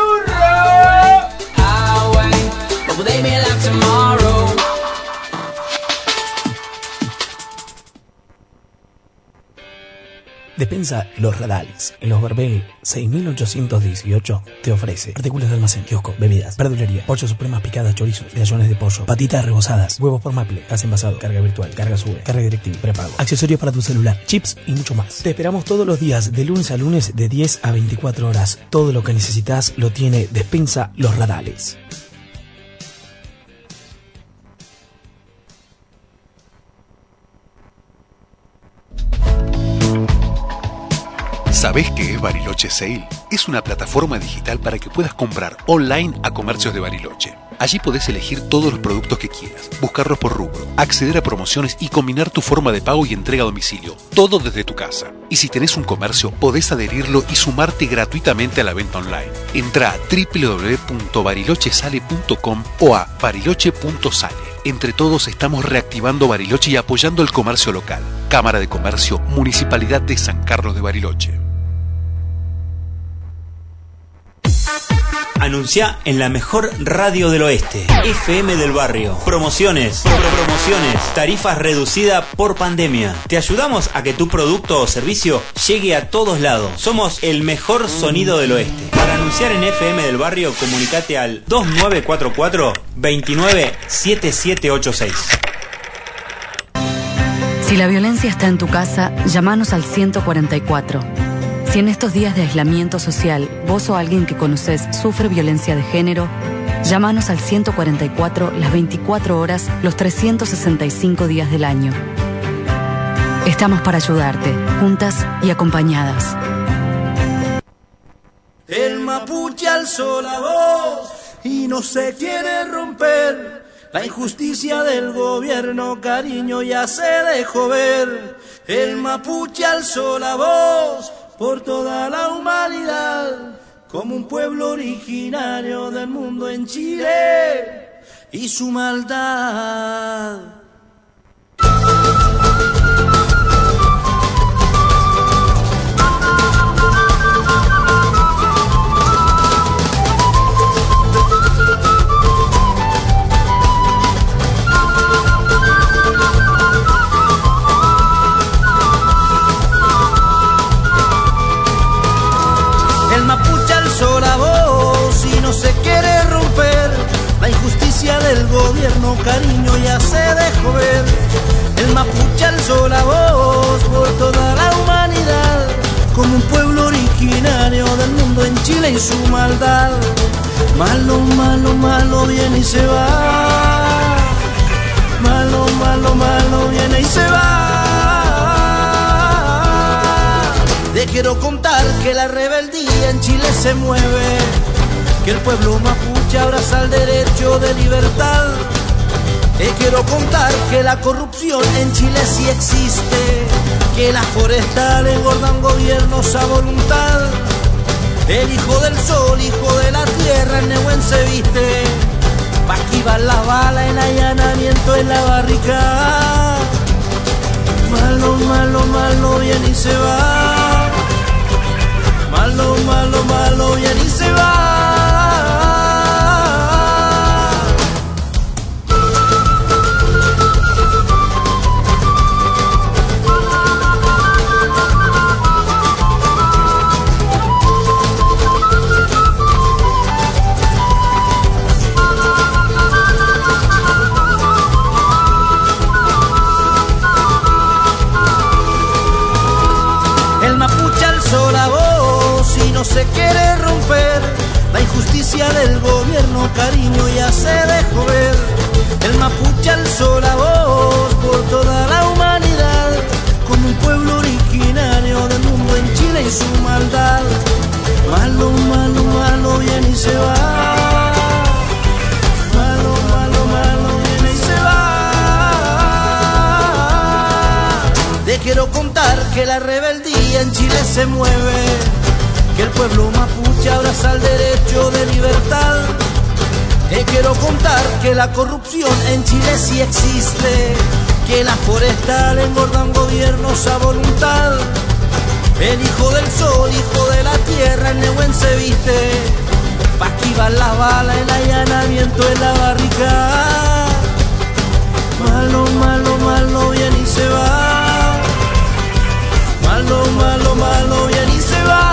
Despensa Los Radales, en Los Verbel seis mil ochocientos dieciocho, te ofrece artículos de almacén, kiosco, bebidas, verdulería, pollo supremas picadas, chorizos, medallones de pollo, patitas rebozadas, huevos por maple, gas envasado, carga virtual, carga sube, carga directiva, prepago, accesorios para tu celular, chips y mucho más. Te esperamos todos los días, de lunes a lunes, de diez a veinticuatro horas. Todo lo que necesitas lo tiene Despensa Los Radales. ¿Sabés qué es Bariloche Sale? Es una plataforma digital para que puedas comprar online a comercios de Bariloche. Allí podés elegir todos los productos que quieras, buscarlos por rubro, acceder a promociones y combinar tu forma de pago y entrega a domicilio, todo desde tu casa. Y si tenés un comercio, podés adherirlo y sumarte gratuitamente a la venta online. Entra a doble u doble u doble u punto bariloche sale punto com o a bariloche punto sale. Entre todos estamos reactivando Bariloche y apoyando el comercio local. Cámara de Comercio, Municipalidad de San Carlos de Bariloche. Anuncia en la mejor radio del oeste, F M del barrio. Promociones, pro promociones, tarifas reducidas por pandemia. Te ayudamos a que tu producto o servicio llegue a todos lados. Somos el mejor sonido del oeste. Para anunciar en F M del barrio, comunicate al dos nueve cuatro cuatro veintinueve setenta y siete ochenta y seis. Si la violencia está en tu casa, llámanos al ciento cuarenta y cuatro. Si en estos días de aislamiento social, vos o alguien que conoces sufre violencia de género, llámanos al ciento cuarenta y cuatro las veinticuatro horas, los trescientos sesenta y cinco días del año. Estamos para ayudarte, juntas y acompañadas. El mapuche alzó la voz y no se quiere romper. La injusticia del gobierno, cariño, ya se dejó ver. El mapuche alzó la voz por toda la humanidad, como un pueblo originario del mundo en Chile y su maldad. gobierno, cariño, ya se dejó ver. El mapuche alzó la voz por toda la humanidad, como un pueblo originario del mundo en Chile y su maldad. Malo, malo, malo viene y se va. Malo, malo, malo viene y se va. Te quiero contar que la rebeldía en Chile se mueve, que el pueblo mapuche abraza el derecho de libertad. Te quiero contar que la corrupción en Chile sí existe, que las forestales engordan gobiernos a voluntad. El hijo del sol, hijo de la tierra, en Nehuen se viste, pa' esquivar la bala, el allanamiento en la barricada. Malo, malo, malo viene y se va. Malo, malo, malo viene y se va. La voz y no se quiere romper la injusticia del gobierno, cariño, ya se dejó ver. El mapuche alzó la voz por toda la humanidad, como un pueblo originario del mundo en Chile y su maldad. Malo, malo, malo viene y se va. Malo, malo, malo viene y se va. Te quiero contar que la rebeldía en Chile se mueve, que el pueblo mapuche abraza el derecho de libertad. Te quiero contar que la corrupción en Chile sí existe, que las forestales engordan gobiernos a voluntad. El hijo del sol, hijo de la tierra, en Nehuen se viste, pa' esquivar la bala, el allanamiento en la barricada. Malo, malo, malo viene y se va. Malo, malo, malo viene y se va.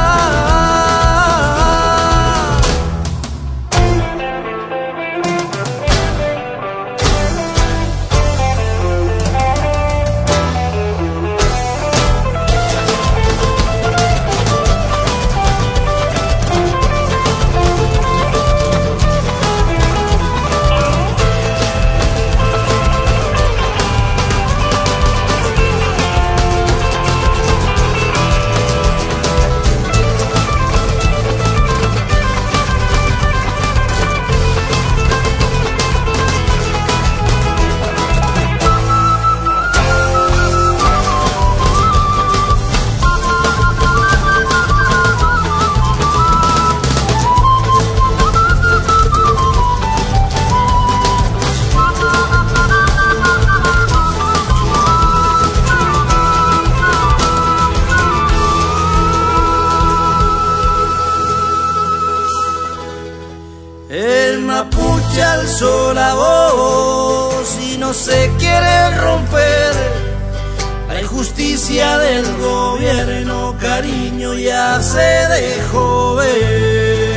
Alzó la voz y no se quiere romper la injusticia del gobierno, cariño, ya se dejó ver.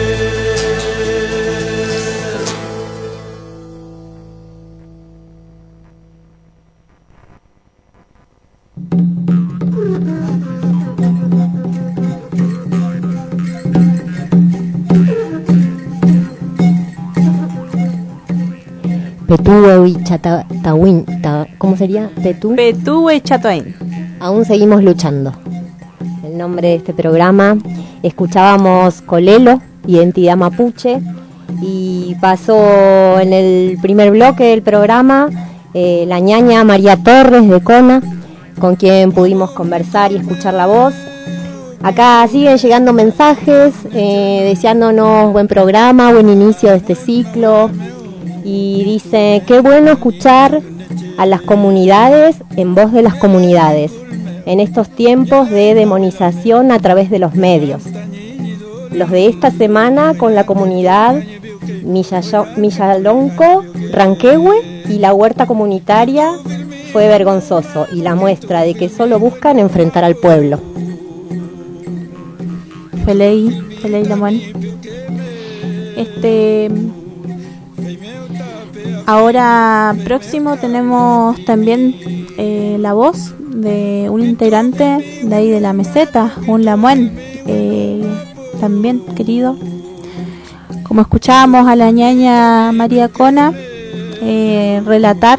Petú y Chatawin, ¿cómo sería? Petú. Petú y Chatawin. Aún seguimos luchando. El nombre de este programa. Escuchábamos Colelo, Identidad Mapuche, y pasó en el primer bloque del programa eh, la ñaña María Torres de Cona, con quien pudimos conversar y escuchar la voz. Acá siguen llegando mensajes eh, deseándonos buen programa, buen inicio de este ciclo. Y dice, qué bueno escuchar a las comunidades en voz de las comunidades, en estos tiempos de demonización a través de los medios. Los de esta semana con la comunidad Millalonco, Ranquehue y la huerta comunitaria fue vergonzoso y la muestra de que solo buscan enfrentar al pueblo. Feley, Feley Lamuán. Este... ahora próximo tenemos también eh, la voz de un integrante de ahí de la meseta, un Lamuen, eh, también querido. Como escuchábamos a la ñaña María Cona eh, relatar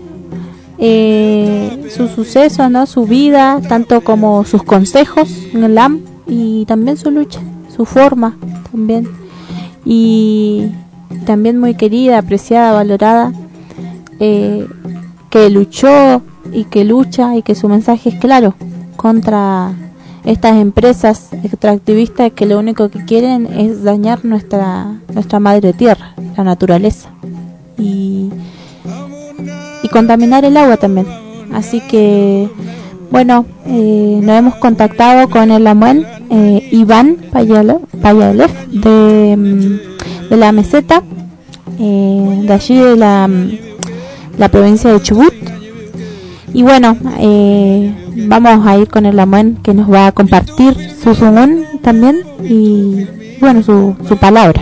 eh, sus sucesos, ¿no? Su vida, tanto como sus consejos en el L A M y también su lucha, su forma también. Y también muy querida, apreciada, valorada, eh, que luchó y que lucha y que su mensaje es claro contra estas empresas extractivistas que lo único que quieren es dañar nuestra nuestra madre tierra, la naturaleza, y, y contaminar el agua también. Así que bueno, eh, nos hemos contactado con el Lamuen eh, Iván Payalev de, de la meseta, eh, de allí de la, la provincia de Chubut. Y bueno, eh, vamos a ir con el Lamuen, que nos va a compartir su sumón también y bueno, su, su palabra.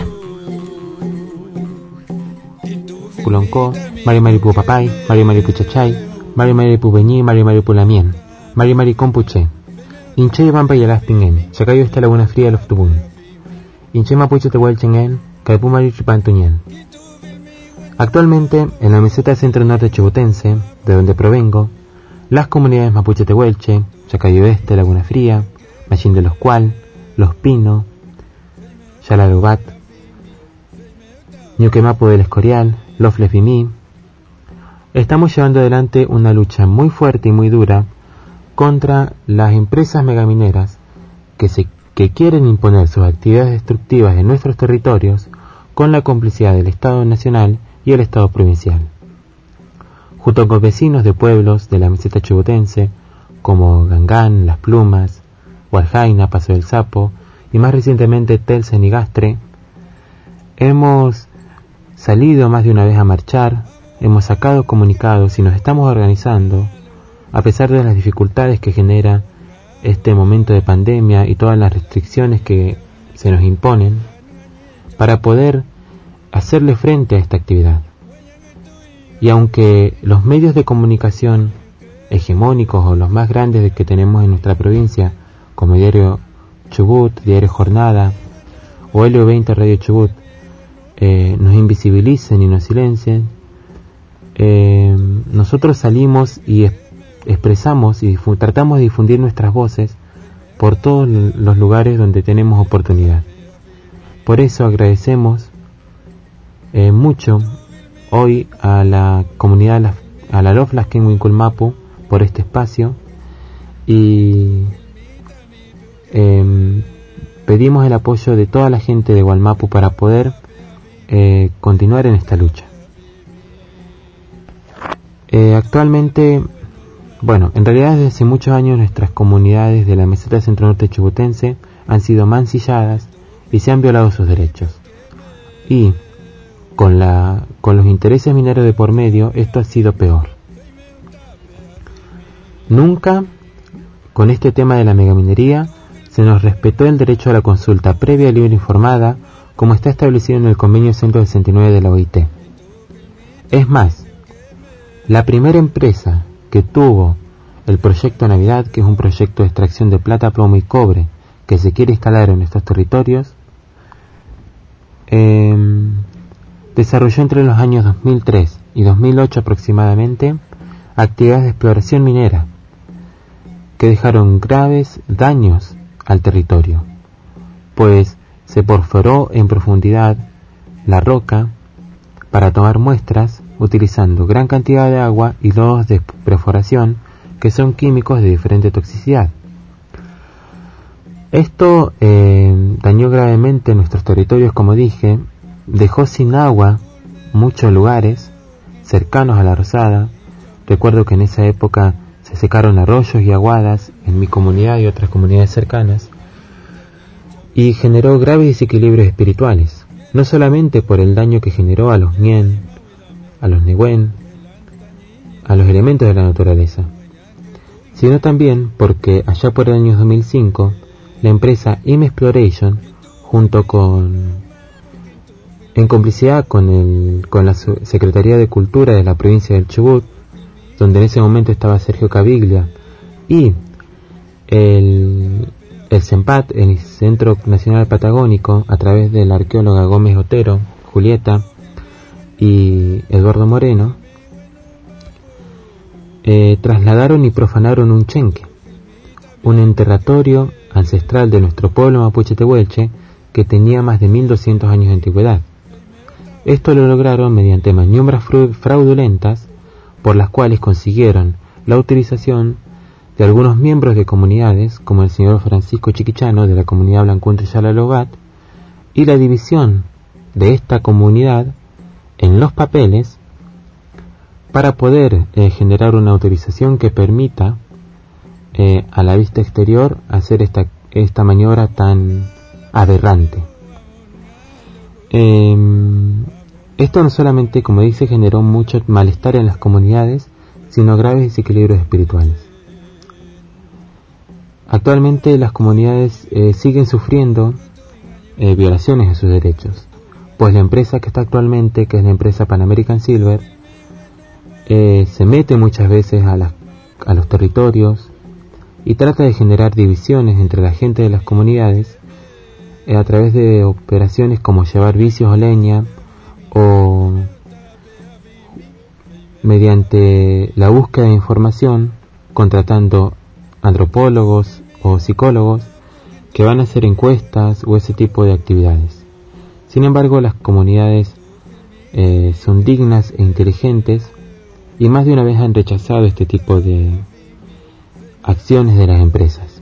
Pulonco, Mari Mari Pu Papay, Mari Mari Pu Chachay, Mari Mari Pu Beñi, Mari Mari Pu Lamien, Mari Mari Compuche, Inche Van Payalas Pingen, Chacayo esta Laguna Fría de Loftubun, Inche Mapuche Tehuelchengen, Caipu Mari Chupantuñen. Actualmente, en la meseta centro-norte chubutense, de donde provengo, las comunidades Mapuche Tehuelche, Chacayo Este, Laguna Fría, Machín de los Cual, Los Pino, Xalarubat, Ñuquemapu del Escorial, Loflefimí, estamos llevando adelante una lucha muy fuerte y muy dura contra las empresas megamineras que, se, que quieren imponer sus actividades destructivas en nuestros territorios con la complicidad del Estado Nacional y el Estado Provincial. Junto con vecinos de pueblos de la meseta chubutense como Gangán, Las Plumas, Hualjaina, Paso del Sapo y más recientemente Telsen y Gastre, hemos salido más de una vez a marchar, hemos sacado comunicados y nos estamos organizando a pesar de las dificultades que genera este momento de pandemia y todas las restricciones que se nos imponen para poder hacerle frente a esta actividad. Y aunque los medios de comunicación hegemónicos o los más grandes que tenemos en nuestra provincia, como Diario Chubut, Diario Jornada o Helio veinte Radio Chubut, eh, nos invisibilicen y nos silencien, eh, nosotros salimos y es, expresamos y tratamos de difundir nuestras voces por todos los lugares donde tenemos oportunidad. Por eso agradecemos eh, mucho hoy a la comunidad, a la Loflasken Winculmapu, por este espacio, y eh, pedimos el apoyo de toda la gente de Gualmapu para poder eh, continuar en esta lucha. Eh, actualmente, bueno, en realidad desde hace muchos años nuestras comunidades de la meseta centro-norte chubutense han sido mancilladas y se han violado sus derechos. Y con, la, con los intereses mineros de por medio, esto ha sido peor. Nunca, con este tema de la megaminería, se nos respetó el derecho a la consulta previa y libre informada, como está establecido en el convenio ciento sesenta y nueve de la O I T. Es más, la primera empresa que tuvo el proyecto Navidad, que es un proyecto de extracción de plata, plomo y cobre, que se quiere instalar en estos territorios, eh, desarrolló entre los años dos mil tres y dos mil ocho aproximadamente actividades de exploración minera que dejaron graves daños al territorio, pues se perforó en profundidad la roca para tomar muestras utilizando gran cantidad de agua y lodos de perforación que son químicos de diferente toxicidad. Esto eh, dañó gravemente nuestros territorios, como dije, dejó sin agua muchos lugares cercanos a la Rosada. Recuerdo que en esa época se secaron arroyos y aguadas en mi comunidad y otras comunidades cercanas, y generó graves desequilibrios espirituales, no solamente por el daño que generó a los Ñen, a los Nehuen, a los elementos de la naturaleza, sino también porque allá por el año dos mil cinco la empresa I M Exploration, junto con en complicidad con, el, con la Secretaría de Cultura de la provincia del Chubut, donde en ese momento estaba Sergio Caviglia, y el, el CENPAT, el Centro Nacional Patagónico, a través de la arqueóloga Gómez Otero, Julieta y Eduardo Moreno, eh, trasladaron y profanaron un chenque, un enterratorio ancestral de nuestro pueblo mapuche tehuelche que tenía más de mil doscientos años de antigüedad. Esto lo lograron mediante maniobras fraudulentas por las cuales consiguieron la autorización de algunos miembros de comunidades, como el señor Francisco Chiquichano de la comunidad Blancuentre Yalalobat, y la división de esta comunidad en los papeles para poder eh, generar una autorización que permita eh, a la vista exterior hacer esta, esta maniobra tan aberrante. Eh, esto no solamente, como dice, generó mucho malestar en las comunidades, sino graves desequilibrios espirituales. Actualmente las comunidades eh, siguen sufriendo eh, violaciones de sus derechos, pues la empresa que está actualmente, que es la empresa Pan American Silver, eh, se mete muchas veces a, las, a los territorios y trata de generar divisiones entre la gente de las comunidades eh, a través de operaciones como llevar vicios o leña, o mediante la búsqueda de información, contratando antropólogos o psicólogos que van a hacer encuestas o ese tipo de actividades. Sin embargo, las comunidades eh, son dignas e inteligentes y más de una vez han rechazado este tipo de acciones de las empresas.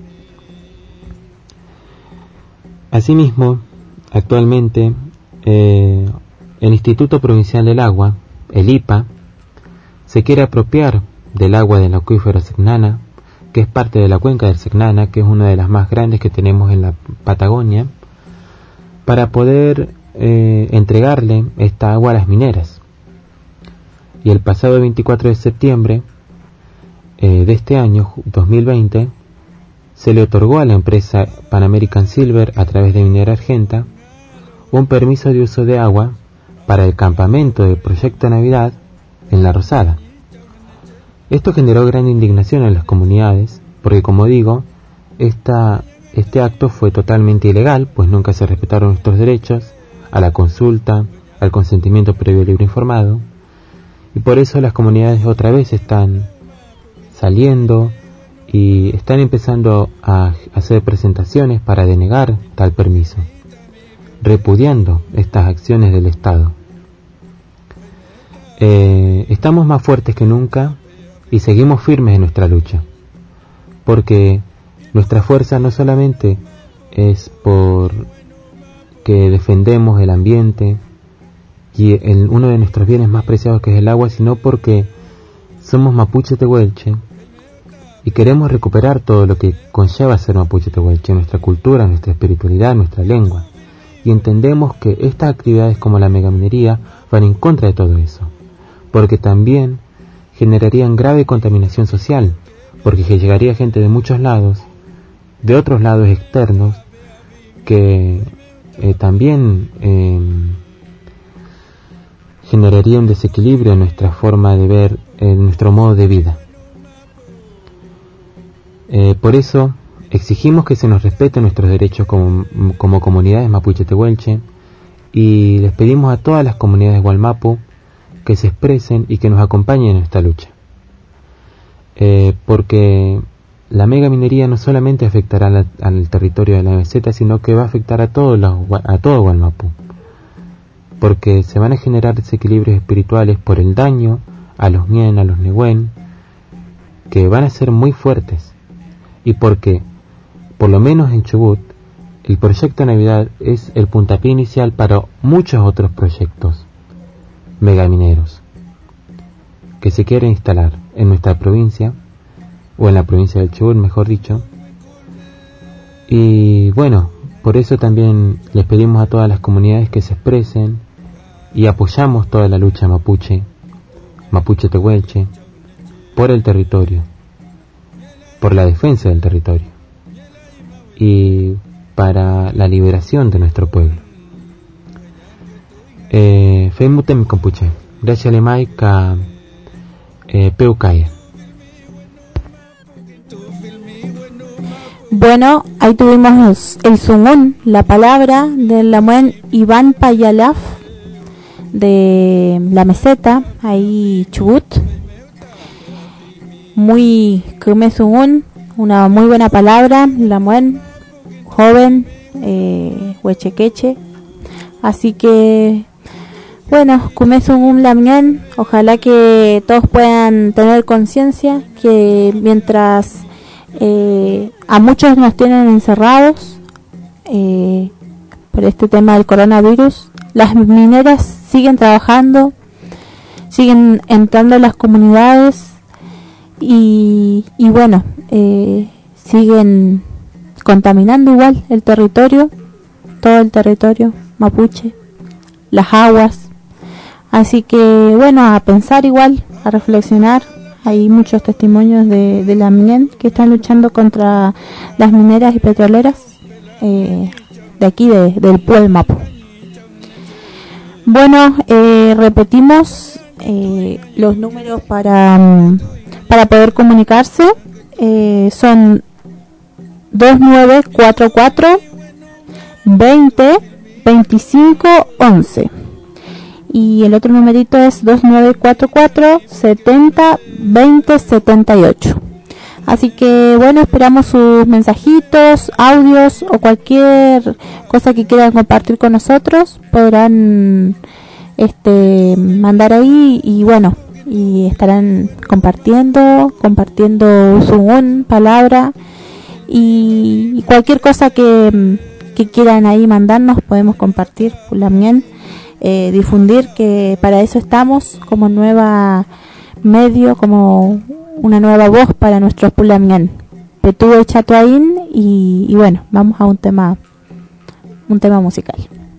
Asimismo, actualmente eh, el Instituto Provincial del Agua, el I P A, se quiere apropiar del agua del acuífero Secnana, que es parte de la cuenca del Secnana, que es una de las más grandes que tenemos en la Patagonia, para poder eh, entregarle esta agua a las mineras. Y el pasado veinticuatro de septiembre eh, de este año, dos mil veinte, se le otorgó a la empresa Pan American Silver, a través de Minera Argenta, un permiso de uso de agua para el campamento del Proyecto Navidad en La Rosada. Esto generó gran indignación en las comunidades, porque, como digo, esta, este acto fue totalmente ilegal, pues nunca se respetaron nuestros derechos a la consulta, al consentimiento previo libre informado, y por eso las comunidades otra vez están saliendo y están empezando a hacer presentaciones para denegar tal permiso, repudiando estas acciones del Estado. Eh, estamos más fuertes que nunca y seguimos firmes en nuestra lucha, porque nuestra fuerza no solamente es por que defendemos el ambiente y el, uno de nuestros bienes más preciados, que es el agua, sino porque somos mapuche tehuelche y queremos recuperar todo lo que conlleva ser mapuche tehuelche, nuestra cultura, nuestra espiritualidad, nuestra lengua, y entendemos que estas actividades como la megaminería van en contra de todo eso, porque también generarían grave contaminación social, porque llegaría gente de muchos lados, de otros lados externos, que eh, también eh, generaría un desequilibrio en nuestra forma de ver, en nuestro modo de vida. Eh, por eso exigimos que se nos respeten nuestros derechos como, como comunidades mapuche tehuelche, y les pedimos a todas las comunidades Gualmapu que se expresen y que nos acompañen en esta lucha. Eh, porque la megaminería no solamente afectará la, al territorio de la meseta, sino que va a afectar a, todos los, a todo Gualmapu, porque se van a generar desequilibrios espirituales por el daño a los Mien, a los Nehuen, que van a ser muy fuertes, y porque, por lo menos en Chubut, el proyecto Navidad es el puntapié inicial para muchos otros proyectos megamineros que se quieren instalar en nuestra provincia, o en la provincia del Chubut, mejor dicho. Y bueno, por eso también les pedimos a todas las comunidades que se expresen, y apoyamos toda la lucha mapuche, mapuche tehuelche, por el territorio, por la defensa del territorio y para la liberación de nuestro pueblo. eh, Feimutem Compuche, gracias Lemay ka eh, Peucae. Bueno, ahí tuvimos el Sungún, la palabra del Lamuen Iván Payalaf de la meseta, ahí Chubut. Muy Kume Sungún, una muy buena palabra, Lamuen, joven, eh, huechequeche. Así que, bueno, Kume Sungún Lamien, ojalá que todos puedan tener conciencia que mientras Eh, a muchos nos tienen encerrados eh, por este tema del coronavirus, las mineras siguen trabajando, siguen entrando a las comunidades y, y bueno, eh, siguen contaminando igual el territorio, todo el territorio mapuche, las aguas. Así que bueno, a pensar igual, a reflexionar. Hay muchos testimonios de, de la minen que están luchando contra las mineras y petroleras eh, de aquí, de, del Pueblo Mapu. Bueno, eh, repetimos eh, los números para, para poder comunicarse. Eh, son dos nueve cuatro cuatro, veinte, veinticinco, once. Y el otro numerito es dos nueve cuatro cuatro, setenta, veinte, setenta y ocho. Así que bueno, esperamos sus mensajitos, audios o cualquier cosa que quieran compartir con nosotros. Podrán este mandar ahí y bueno, y estarán compartiendo, compartiendo su un palabra y, y cualquier cosa que, que quieran ahí mandarnos, podemos compartir por la mien. Eh, difundir, que para eso estamos como nueva medio, como una nueva voz para nuestros Pulamien, Petú y Chatuaín, y, y bueno, vamos a un tema un tema musical.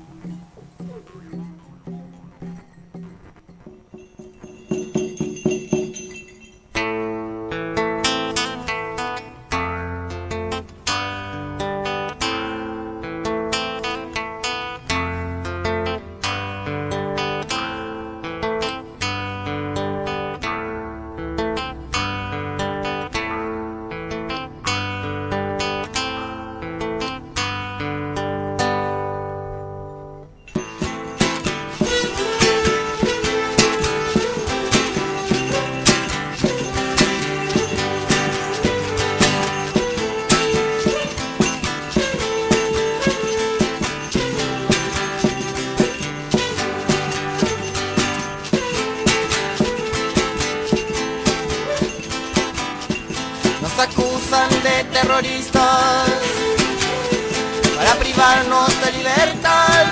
Terroristas para privarnos de libertad,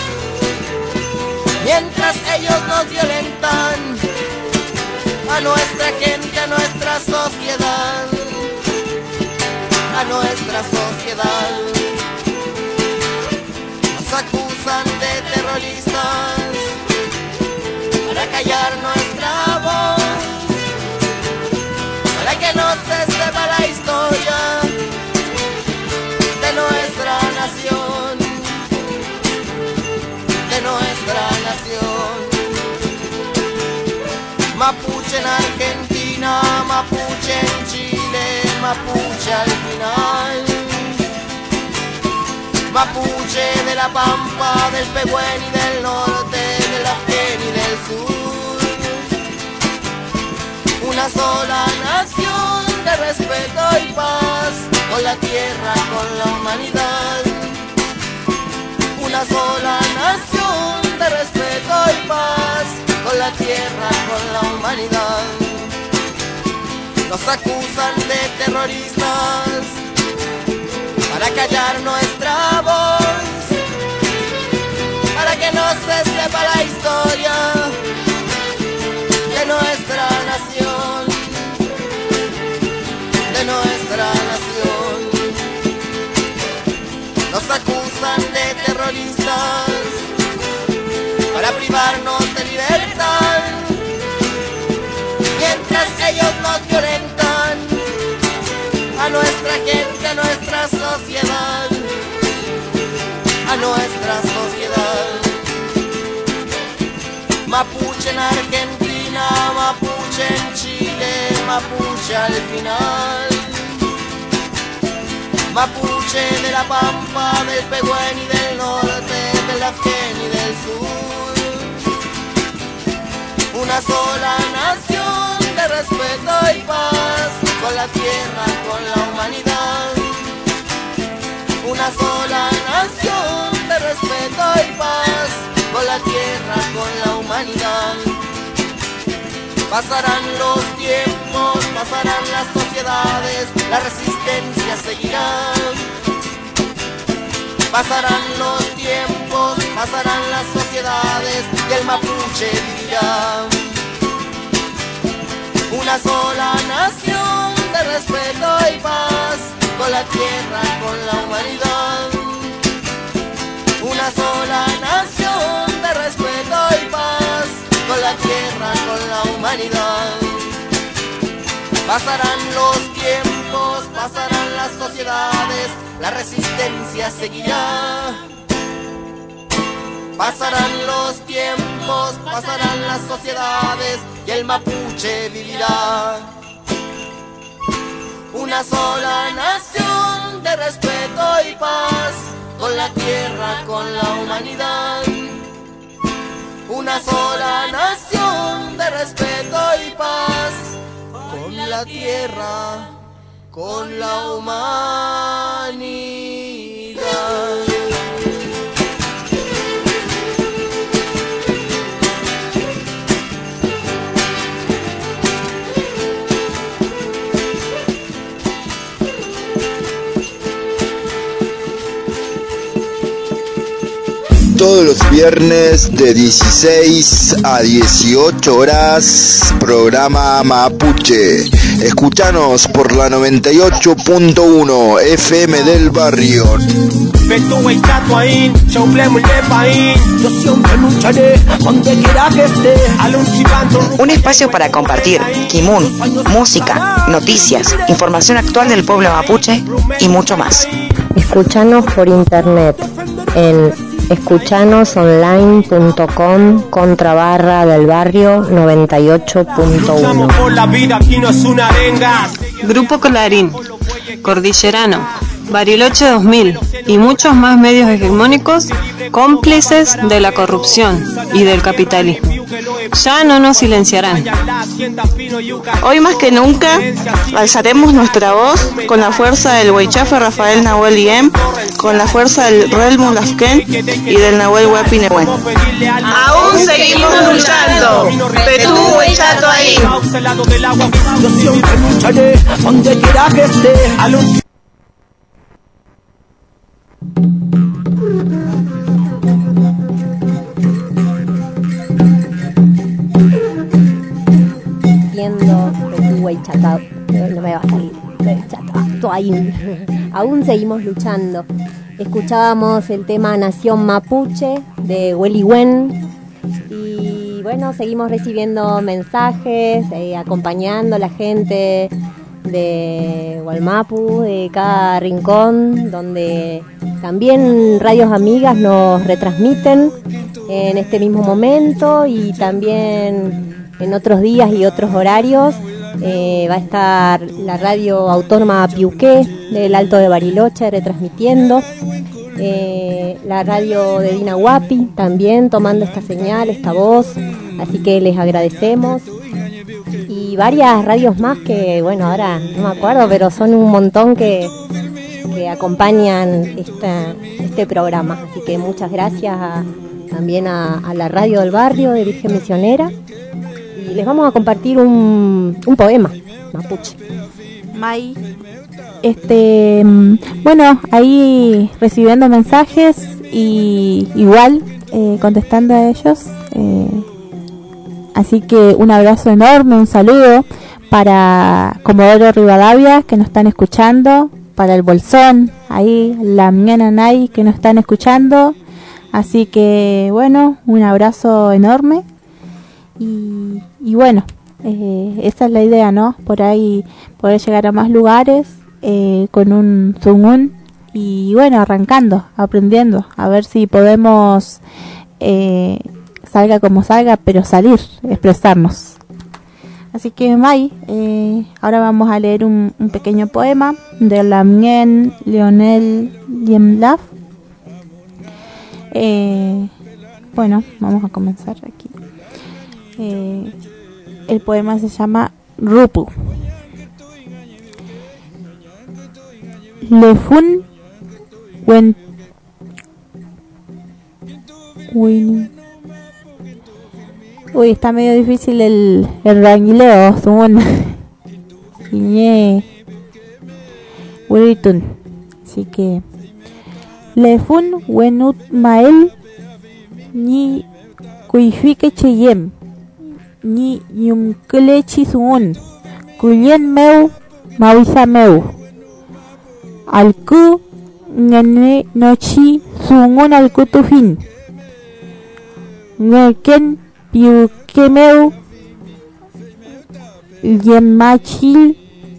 mientras ellos nos violentan a nuestra gente, a nuestra sociedad, a nuestra sociedad. Nos acusan de terroristas para callar nuestra voz, para que no se sepa la historia de nuestra nación, de nuestra nación. Mapuche en Argentina, mapuche en Chile, mapuche al final. Mapuche de la Pampa, del Pehuen y del norte, del Afgen y del sur. Una sola nación de respeto y paz, con la tierra, con la humanidad. Una sola nación de respeto y paz, con la tierra, con la humanidad. Nos acusan de terroristas para callar nuestra voz, para que no se sepa la historia de nuestra nación, de nuestra nación. Nos acusan de terroristas para privarnos de libertad, mientras ellos nos violentan a nuestra gente, a nuestra sociedad, a nuestra sociedad. Mapuche en Argentina, mapuche en Chile, mapuche al final. Mapuche de la Pampa, del Pehuen y del norte, del Afgen y del sur. Una sola nación de respeto y paz, con la tierra, con la humanidad. Una sola nación de respeto y paz, con la tierra, con la humanidad. Pasarán los tiempos, pasarán las sociedades, la resistencia seguirá. Pasarán los tiempos, pasarán las sociedades y el mapuche vivirá. Una sola nación de respeto y paz, con la tierra, con la humanidad. Una sola nación de respeto y paz, con la tierra, con la humanidad. Pasarán los tiempos, pasarán las sociedades, la resistencia seguirá. Pasarán los tiempos, pasarán las sociedades y el mapuche vivirá. Una sola nación de respeto y paz, con la tierra, con la humanidad. Una sola nación de respeto y paz, con la tierra, con la humanidad. Todos los viernes de dieciséis a dieciocho horas, programa Mapuche. Escúchanos por la noventa y ocho punto uno F M del barrio. Un espacio para compartir Kimun, música, noticias, información actual del pueblo mapuche y mucho más. Escúchanos por internet en escuchanos online punto com contra barra del barrio noventa y ocho punto uno. Grupo Colarín, Cordillerano, Bariloche dos mil y muchos más medios hegemónicos cómplices de la corrupción y del capitalismo. Ya no nos silenciarán. Hoy más que nunca alzaremos nuestra voz con la fuerza del Huaychafe Rafael Nahuel Iem, con la fuerza del Relmund Afken y del Nahuel Huapi Nehuen. Aún seguimos luchando. Petú Huaychato ahí. Yo siempre lucharé donde quiera que esté. Huaychato, no me va a salir, Huaychato ahí. Aún seguimos luchando. Escuchábamos el tema Nación Mapuche de Weliwen y bueno, seguimos recibiendo mensajes, eh, acompañando a la gente de Gualmapu, de cada rincón, donde también radios amigas nos retransmiten en este mismo momento y también en otros días y otros horarios. Eh, va a estar la radio autónoma Piuqué del Alto de Bariloche retransmitiendo, eh, la radio de Dina Huapi también tomando esta señal, esta voz, así que les agradecemos. Y varias radios más que, bueno, ahora no me acuerdo, pero son un montón que, que acompañan esta, este programa, así que muchas gracias a, también a, a la radio del barrio de Virgen Misionera. Y les vamos a compartir un, un poema mapuche. May, este, bueno, ahí recibiendo mensajes y igual eh, contestando a ellos. Eh, así que un abrazo enorme, un saludo para Comodoro Rivadavia que nos están escuchando, para el Bolsón, ahí la Miena Nay que nos están escuchando. Así que bueno, un abrazo enorme. Y, y bueno, eh, esa es la idea, ¿no? Por ahí poder llegar a más lugares eh, con un Zungun y bueno, arrancando, aprendiendo, a ver si podemos eh, salga como salga, pero salir, expresarnos. Así que May, eh, ahora vamos a leer un, un pequeño poema de Lamien Lionel Liemlaf. Eh, bueno, vamos a comenzar aquí. Eh, el poema se llama Rupu. Le fun wen Uy, Uy, está medio difícil el, el ranguileo. Así que Le fun wenut mael ni kuifike cheyem ni yumklechi suun kuyen meu mawisa meu alku ngene nochi sungun alku tufin ngeken piukemeu yemachil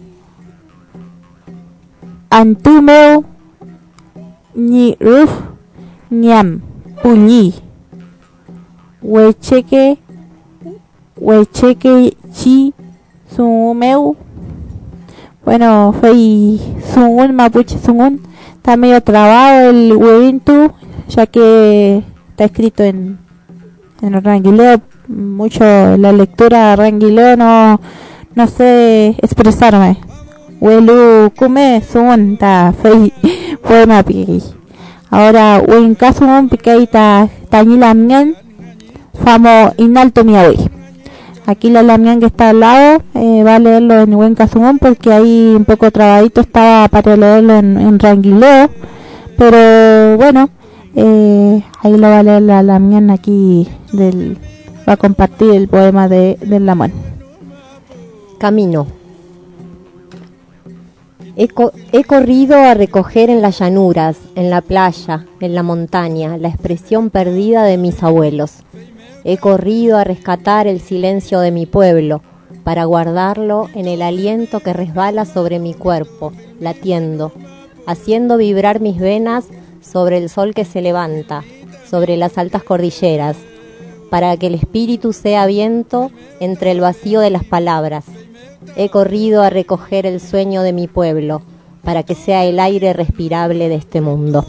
antumeu ni ruf nyam punyi wecheke wecheke chi sumeu. Bueno, fue sungun mapuche sungun. Está medio trabado el huevintu, ya que está escrito en en ranguileo. Mucho la lectura ranguileo, no no sé expresarme. Huelu kume sungun ta fei poema piqui. Ahora wen kasun piqui ta tañilamngan famo inalto miawi. Aquí la lamián que está al lado eh, va a leerlo en buen casumón porque ahí un poco trabadito estaba para leerlo en, en ranguileo, pero bueno, eh, ahí lo va a leer la lamián aquí del, va a compartir el poema de del Lamón. Camino. He, co- he corrido a recoger en las llanuras, en la playa, en la montaña, la expresión perdida de mis abuelos. He corrido a rescatar el silencio de mi pueblo, para guardarlo en el aliento que resbala sobre mi cuerpo, latiendo, haciendo vibrar mis venas sobre el sol que se levanta, sobre las altas cordilleras, para que el espíritu sea viento entre el vacío de las palabras. He corrido a recoger el sueño de mi pueblo, para que sea el aire respirable de este mundo.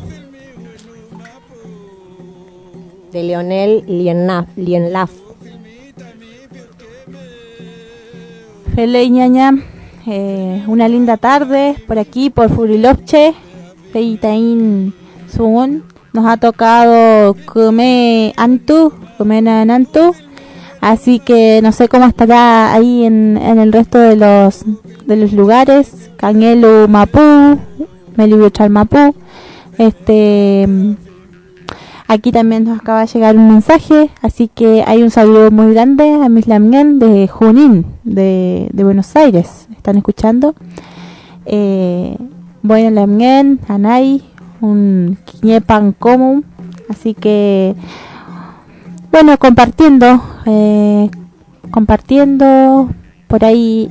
De Lionel Lienlaf. Fele ñaña, eh, una linda tarde por aquí, por Furilovche, Feitain Sun. Nos ha tocado comer Antu, comer Antu. Así que no sé cómo estará ahí en, en el resto de los de los lugares. Cañelu Mapú, Melibuchal Mapú. Este. Aquí también nos acaba de llegar un mensaje, así que hay un saludo muy grande a mis lamien de Junín, de, de Buenos Aires. ¿Están escuchando? Eh, bueno, lamien, anay, un quiñepan común, así que bueno, compartiendo, eh, compartiendo por ahí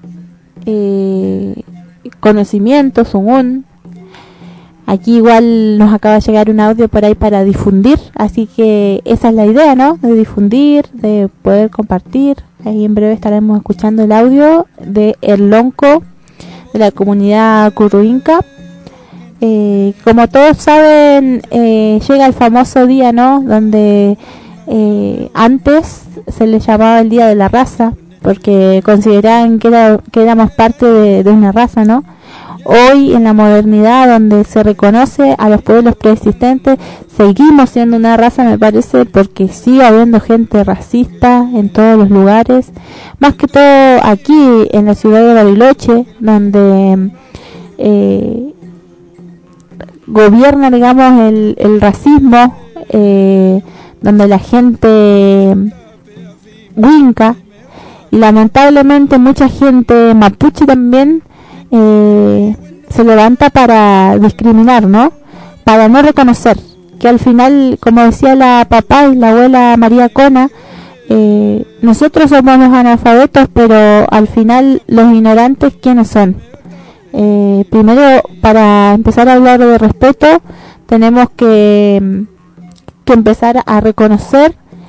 eh, conocimientos, un Aquí igual nos acaba de llegar un audio por ahí para difundir, así que esa es la idea, ¿no? De difundir, de poder compartir. Ahí en breve estaremos escuchando el audio de El Lonco, de la comunidad Curruinca. Eh, como todos saben, eh, llega el famoso día, ¿no? Donde eh, antes se le llamaba el Día de la Raza, porque consideraban que, era, que éramos parte de, de una raza, ¿no? Hoy, en la modernidad, donde se reconoce a los pueblos preexistentes, seguimos siendo una raza, me parece, porque sigue habiendo gente racista en todos los lugares, más que todo aquí en la ciudad de Bariloche, donde eh, gobierna, digamos, el, el racismo, eh, donde la gente huinca, y lamentablemente mucha gente mapuche también Eh, se levanta para discriminar, ¿no? Para no reconocer que al final, como decía la papá y la abuela María Cona, eh, nosotros somos los analfabetos, pero al final los ignorantes, ¿quiénes son? Eh, primero, para empezar a hablar de respeto, tenemos que, que empezar a reconocer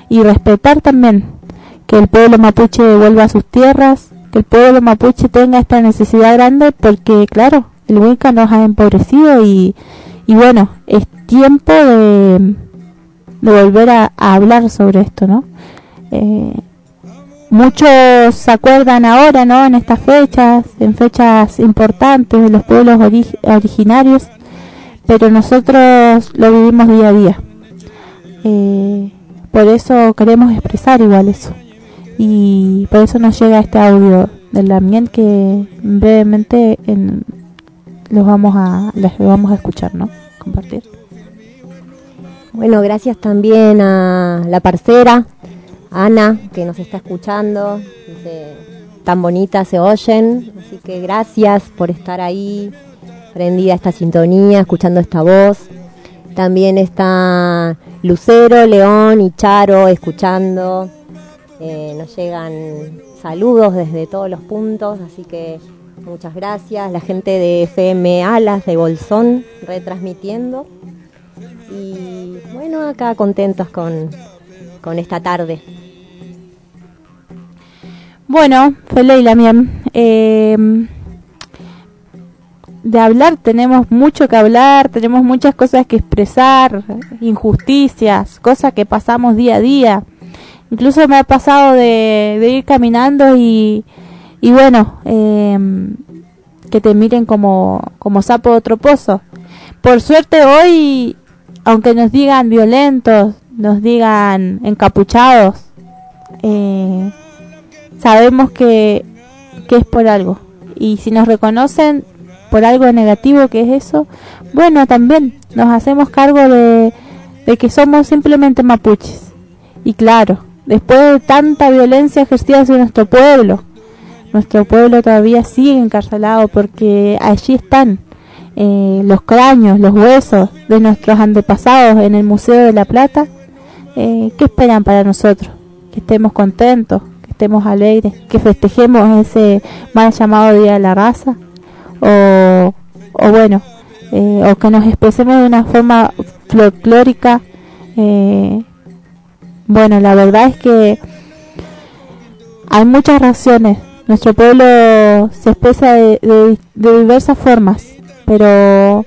y respetar también que el pueblo mapuche vuelva a sus tierras, que el pueblo mapuche tenga esta necesidad grande, porque claro, el Winca nos ha empobrecido y, y bueno, es tiempo de, de volver a, a hablar sobre esto, ¿no? Eh, muchos se acuerdan ahora, ¿no? En estas fechas, en fechas importantes de los pueblos ori- originarios, pero nosotros lo vivimos día a día. Eh, por eso queremos expresar igual eso. Y por eso nos llega este audio del Damián que brevemente en, los vamos a les vamos a escuchar, ¿no? Compartir. Bueno, gracias también a la parcera Ana, que nos está escuchando. Dice, tan bonitas se oyen, así que gracias por estar ahí, prendida a esta sintonía, escuchando esta voz. También está Lucero, León y Charo escuchando. Eh, nos llegan saludos desde todos los puntos, así que muchas gracias. La gente de F M Alas de Bolsón retransmitiendo. Y bueno, acá contentos con, con esta tarde. Bueno, Fele y Lamián, eh, de hablar tenemos mucho que hablar, tenemos muchas cosas que expresar, injusticias, cosas que pasamos día a día. Incluso me ha pasado de, de ir caminando y, y bueno, eh, que te miren como, como sapo de otro pozo. Por suerte hoy, aunque nos digan violentos, nos digan encapuchados, eh, sabemos que, que es por algo. Y si nos reconocen por algo negativo que es eso, bueno, también nos hacemos cargo de, de que somos simplemente mapuches. Y claro, después de tanta violencia ejercida hacia nuestro pueblo, nuestro pueblo todavía sigue encarcelado porque allí están eh, los cráneos, los huesos de nuestros antepasados en el Museo de la Plata. Eh, ¿Qué esperan para nosotros? Que estemos contentos, que estemos alegres, que festejemos ese mal llamado Día de la Raza, o, o bueno, eh, o que nos expresemos de una forma folclórica. Eh, bueno, la verdad es que hay muchas reacciones. Nuestro pueblo se expresa de, de, de diversas formas, pero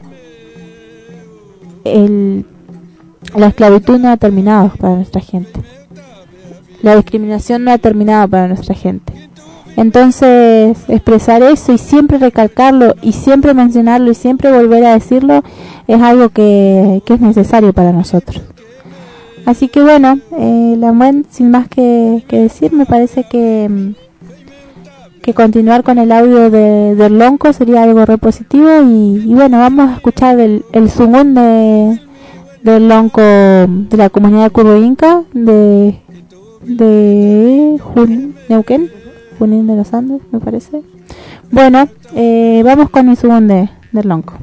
el, la esclavitud no ha terminado para nuestra gente. La discriminación no ha terminado para nuestra gente. Entonces, expresar eso y siempre recalcarlo y siempre mencionarlo y siempre volver a decirlo es algo que, que es necesario para nosotros. Así que bueno, eh, la buen, sin más que, que decir, me parece que que continuar con el audio de, del Lonco sería algo re positivo y, y bueno, vamos a escuchar el, el sungún de del Lonco de la comunidad Curro-Inca de de Jun, Neuquén, Junín de los Andes, me parece. Bueno, eh, vamos con el sungún de del Lonco.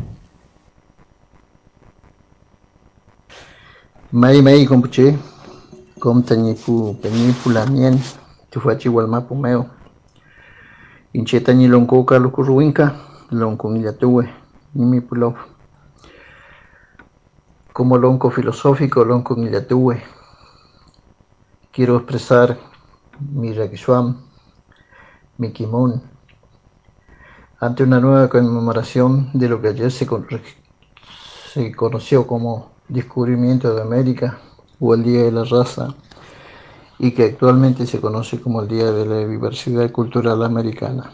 Mai mai compuche, com tañipu peñipu lamien, tufachi walmapu meo. Incheta ni lonco Carlos Curruinca, lonco Millatue, ni mi pulov. Como lonco filosófico, lonco Millatue. Quiero expresar mi requisuam, mi kimón, ante una nueva conmemoración de lo que ayer se, con, se conoció como descubrimiento de América o el Día de la Raza, y que actualmente se conoce como el Día de la Diversidad Cultural Americana.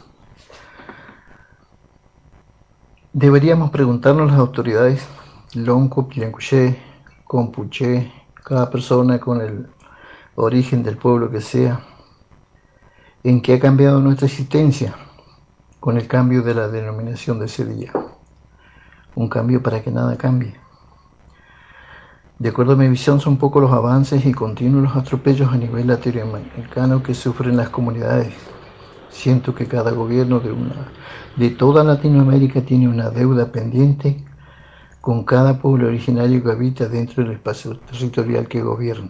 Deberíamos preguntarnos las autoridades, Lonco, Pilancuché, Compuché, cada persona con el origen del pueblo que sea, en qué ha cambiado nuestra existencia con el cambio de la denominación de ese día. Un cambio para que nada cambie. De acuerdo a mi visión, son pocos los avances y continuos los atropellos a nivel latinoamericano que sufren las comunidades. Siento que cada gobierno de, una, de toda Latinoamérica tiene una deuda pendiente con cada pueblo originario que habita dentro del espacio territorial que gobierna.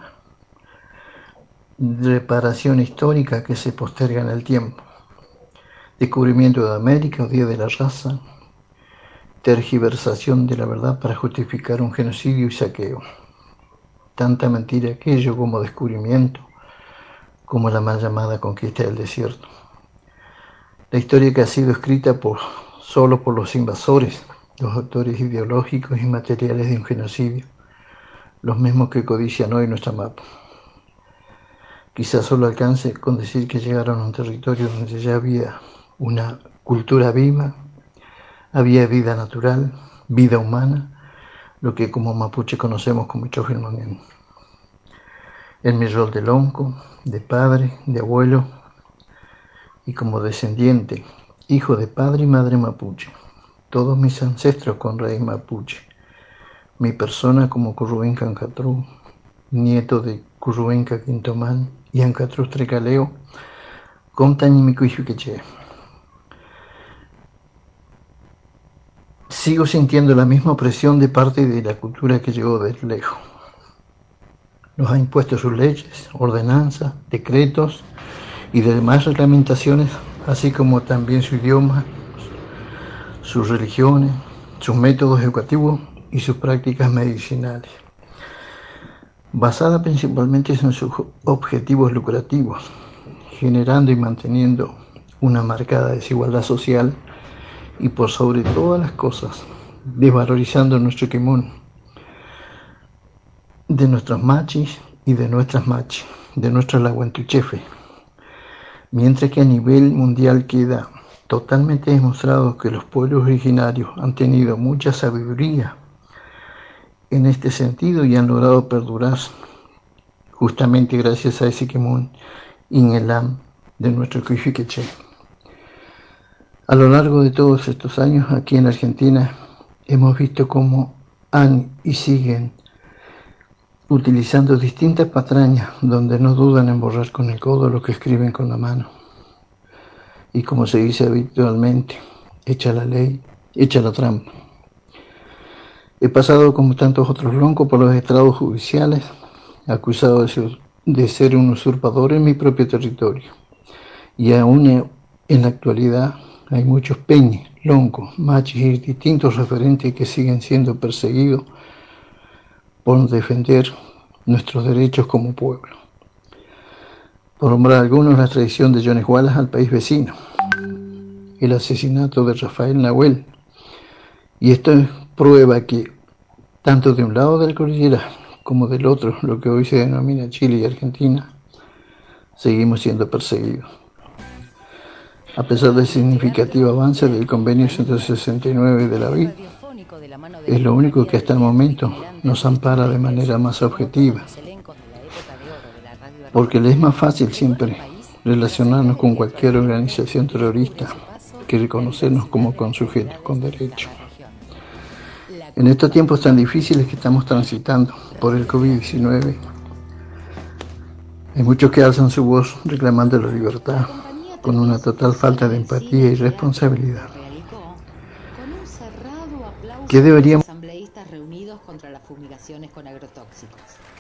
Reparación histórica que se posterga en el tiempo. Descubrimiento de América o Día de la Raza. Tergiversación de la verdad para justificar un genocidio y saqueo. tanta mentira aquello como descubrimiento, como la mal llamada conquista del desierto. La historia que ha sido escrita por, solo por los invasores, los autores ideológicos y materiales de un genocidio, los mismos que codician hoy nuestra mapa. Quizás solo alcance con decir que llegaron a un territorio donde ya había una cultura viva, había vida natural, vida humana, lo que como mapuche conocemos como Chogelmonén. En mi rol de lonco, de padre, de abuelo y como descendiente, hijo de padre y madre mapuche, todos mis ancestros con raíz mapuche, mi persona como Currubenca Ancatru, nieto de Currubenca Quintomán y Ancatru Trecaleo, con Tañimicuijuqueche. Sigo sintiendo la misma opresión de parte de la cultura que llegó desde lejos. Nos ha impuesto sus leyes, ordenanzas, decretos y demás reglamentaciones, así como también su idioma, sus religiones, sus métodos educativos y sus prácticas medicinales, basada principalmente en sus objetivos lucrativos, generando y manteniendo una marcada desigualdad social y por sobre todas las cosas, desvalorizando nuestro quimón, de nuestros machis y de nuestras machis, de nuestra laguantuchefe, mientras que a nivel mundial queda totalmente demostrado que los pueblos originarios han tenido mucha sabiduría en este sentido y han logrado perdurar justamente gracias a ese quimón Ingelam de nuestro Cuifiqueche. A lo largo de todos estos años aquí en Argentina hemos visto cómo han y siguen utilizando distintas patrañas donde no dudan en borrar con el codo lo que escriben con la mano. Y como se dice habitualmente, echa la ley, echa la trampa. He pasado como tantos otros loncos por los estrados judiciales, acusado de ser, de ser un usurpador en mi propio territorio. Y aún en la actualidad hay muchos peñes, loncos, machis y distintos referentes que siguen siendo perseguidos por defender nuestros derechos como pueblo. Por nombrar algunos, la traición de Jones Wallace al país vecino, el asesinato de Rafael Nahuel, y esto es prueba que tanto de un lado de la cordillera como del otro, lo que hoy se denomina Chile y Argentina, seguimos siendo perseguidos. A pesar del significativo avance del convenio ciento sesenta y nueve de la O I T, es lo único que hasta el momento nos ampara de manera más objetiva, porque le es más fácil siempre relacionarnos con cualquier organización terrorista que reconocernos como consujetos con derecho. En estos tiempos tan difíciles que estamos transitando por el COVID diecinueve, hay muchos que alzan su voz reclamando la libertad, con una total falta de empatía y responsabilidad. ¿Qué deberíamos? Asambleístas reunidos contra las fumigaciones con agrotóxicos.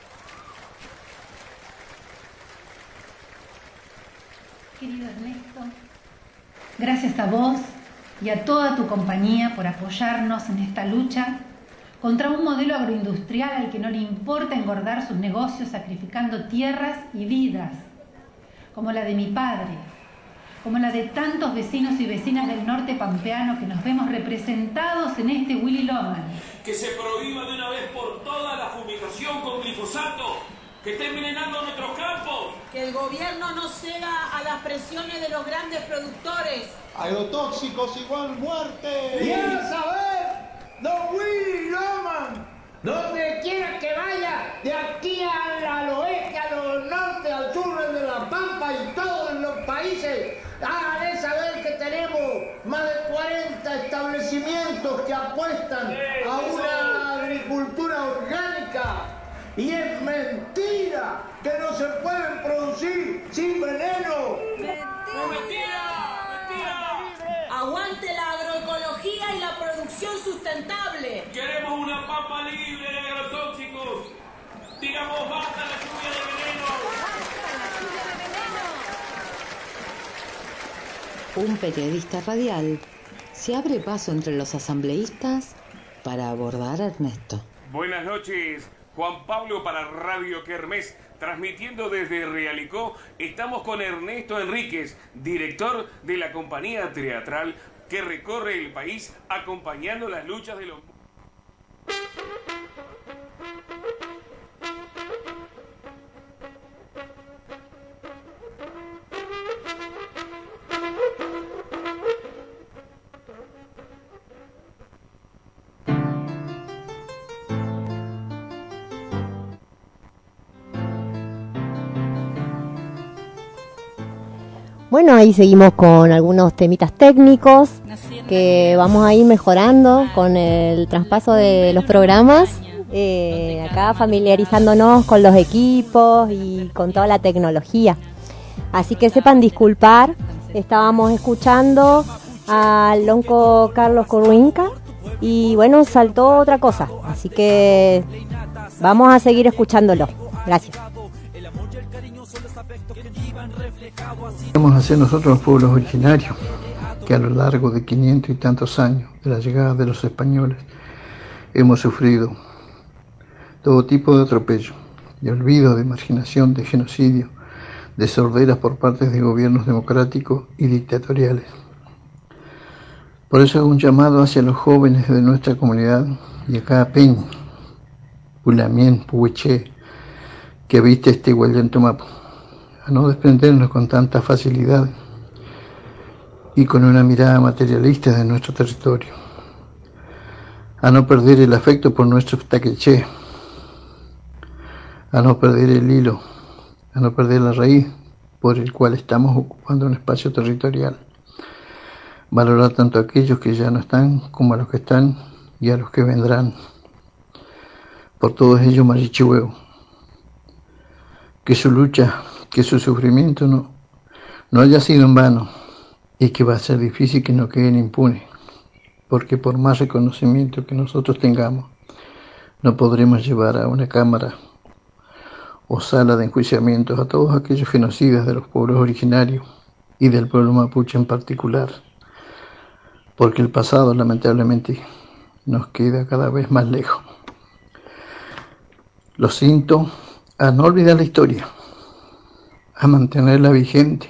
Querido Ernesto, gracias a vos y a toda tu compañía por apoyarnos en esta lucha contra un modelo agroindustrial al que no le importa engordar sus negocios sacrificando tierras y vidas, como la de mi padre, como la de tantos vecinos y vecinas del norte pampeano que nos vemos representados en este Willy Loman. Que se prohíba de una vez por todas la fumigación con glifosato, que está envenenando nuestros campos. Que el gobierno no ceda a las presiones de los grandes productores. Agrotóxicos igual muerte. ¡Quiero saber, don Willy Loman, donde quiera que vaya, de aquí al, al oeste, al norte, al sur, de la Pampa y todos los países, háganle saber que tenemos más de cuarenta establecimientos que apuestan a una agricultura orgánica. Y es mentira que no se pueden producir sin veneno. ¡Mentira! ¡Mentira! ¡Aguante la agroecología y la producción sustentable! ¡Queremos una pampa libre de agrotóxicos! ¡Digamos basta la lluvia de veneno! Un periodista radial se abre paso entre los asambleístas para abordar a Ernesto. Buenas noches, Juan Pablo para Radio Kermés, transmitiendo desde Realicó. Estamos con Ernesto Enríquez, director de la compañía teatral que recorre el país acompañando las luchas de los... Bueno, ahí seguimos con algunos temitas técnicos que vamos a ir mejorando con el traspaso de los programas, eh, acá familiarizándonos con los equipos y con toda la tecnología. Así que sepan disculpar, estábamos escuchando al lonco Carlos Curruinca y bueno, saltó otra cosa, así que vamos a seguir escuchándolo. Gracias. Vamos a ser nosotros los pueblos originarios que a lo largo de quinientos y tantos años de la llegada de los españoles hemos sufrido todo tipo de atropello, de olvido, de marginación, de genocidio, de sorderas por parte de gobiernos democráticos y dictatoriales. Por eso hago un llamado hacia los jóvenes de nuestra comunidad y a cada peña, Pulamien, Puhueché, que habite este Huallantomapu, a no desprendernos con tanta facilidad y con una mirada materialista de nuestro territorio, a no perder el afecto por nuestro taqueché, a no perder el hilo, a no perder la raíz por el cual estamos ocupando un espacio territorial, valorar tanto a aquellos que ya no están como a los que están y a los que vendrán. Por todos ellos, Marichihueo, que su lucha, que su sufrimiento no, no haya sido en vano y que va a ser difícil que no queden impunes, porque por más reconocimiento que nosotros tengamos, no podremos llevar a una cámara o sala de enjuiciamientos a todos aquellos genocidas de los pueblos originarios y del pueblo mapuche en particular, porque el pasado lamentablemente nos queda cada vez más lejos. Los insto a no olvidar la historia, a mantenerla vigente,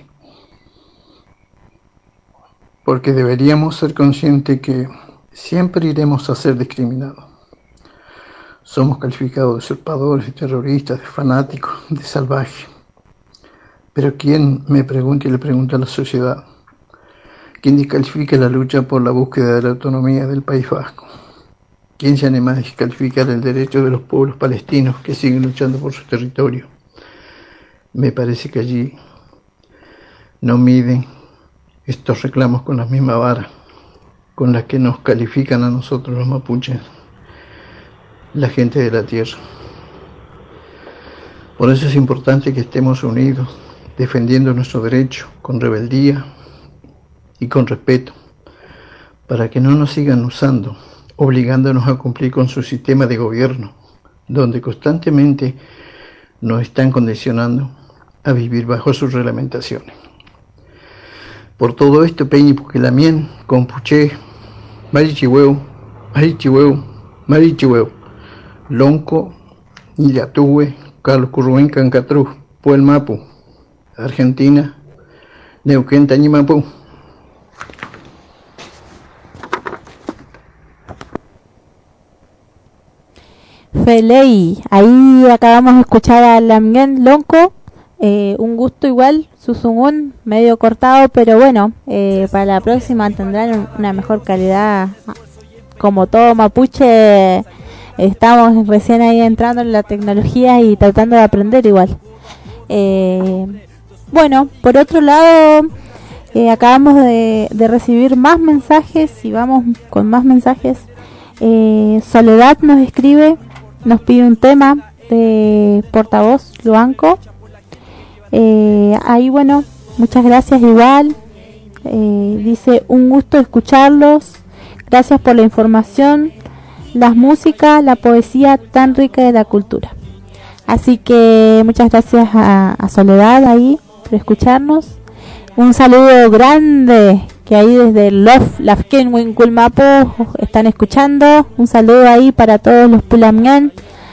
porque deberíamos ser conscientes que siempre iremos a ser discriminados. Somos calificados de usurpadores, de terroristas, de fanáticos, de salvajes. Pero ¿quién, me pregunta y le pregunta a la sociedad, quién descalifica la lucha por la búsqueda de la autonomía del País Vasco? ¿Quién se anima a descalificar el derecho de los pueblos palestinos que siguen luchando por su territorio? Me parece que allí no miden estos reclamos con la misma vara con la que nos califican a nosotros los mapuches, la gente de la tierra. Por eso es importante que estemos unidos, defendiendo nuestro derecho con rebeldía y con respeto, para que no nos sigan usando, obligándonos a cumplir con su sistema de gobierno, donde constantemente nos están condicionando a vivir bajo sus reglamentaciones. Por todo esto, Peñi Puquelamien, Compuché, Marichihueu, Marichihueu, Marichihueu, Lonco, Illatúe, Carlos Curruenca, Cancatru, Puel Mapu, Argentina, Neuquén, Tañimapu. Feley, ahí acabamos de escuchar a Lamien Lonco, eh, un gusto igual, Susungún, medio cortado, pero bueno, eh, para la próxima tendrán una mejor calidad. Como todo mapuche, estamos recién ahí entrando en la tecnología y tratando de aprender igual. Eh, bueno, por otro lado, eh, acabamos de, de recibir más mensajes y vamos con más mensajes. Eh, Soledad nos escribe, nos pide un tema de portavoz Luanco. Eh, ahí bueno, muchas gracias igual. Eh, dice, un gusto escucharlos, gracias por la información, las músicas, la poesía tan rica de la cultura. Así que muchas gracias a, a Soledad ahí por escucharnos. Un saludo grande que ahí desde Lof, Lafken, Winculmapo están escuchando. Un saludo ahí para todos los Pulamien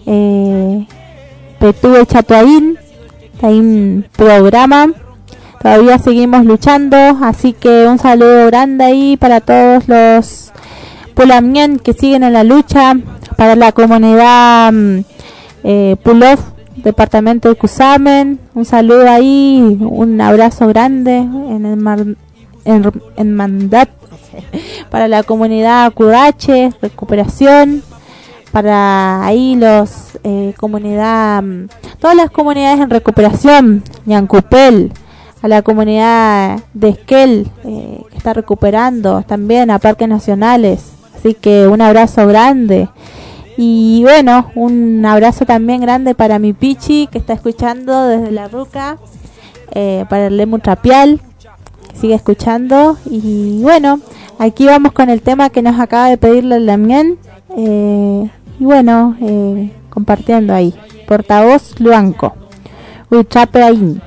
eh, Petú Chatuaín, Taín programa. Todavía seguimos luchando, así que un saludo grande ahí para todos los Pulamien que siguen en la lucha, para la comunidad eh, Pulov, departamento de Cusamen, un saludo ahí, un abrazo grande en el mar, en, en Mandat, para la comunidad Cudache, recuperación, para ahí los eh, comunidad, todas las comunidades en recuperación, Ñancupel, a la comunidad de Esquel, eh, que está recuperando también a parques nacionales, así que un abrazo grande. Y bueno, un abrazo también grande para mi Pichi, que está escuchando desde la Ruca, eh, para el Lemu Trapial, que sigue escuchando. Y bueno, aquí vamos con el tema que nos acaba de pedirle el Lamien, eh, y bueno, eh, compartiendo ahí, portavoz Luanco, Huitrapeaín.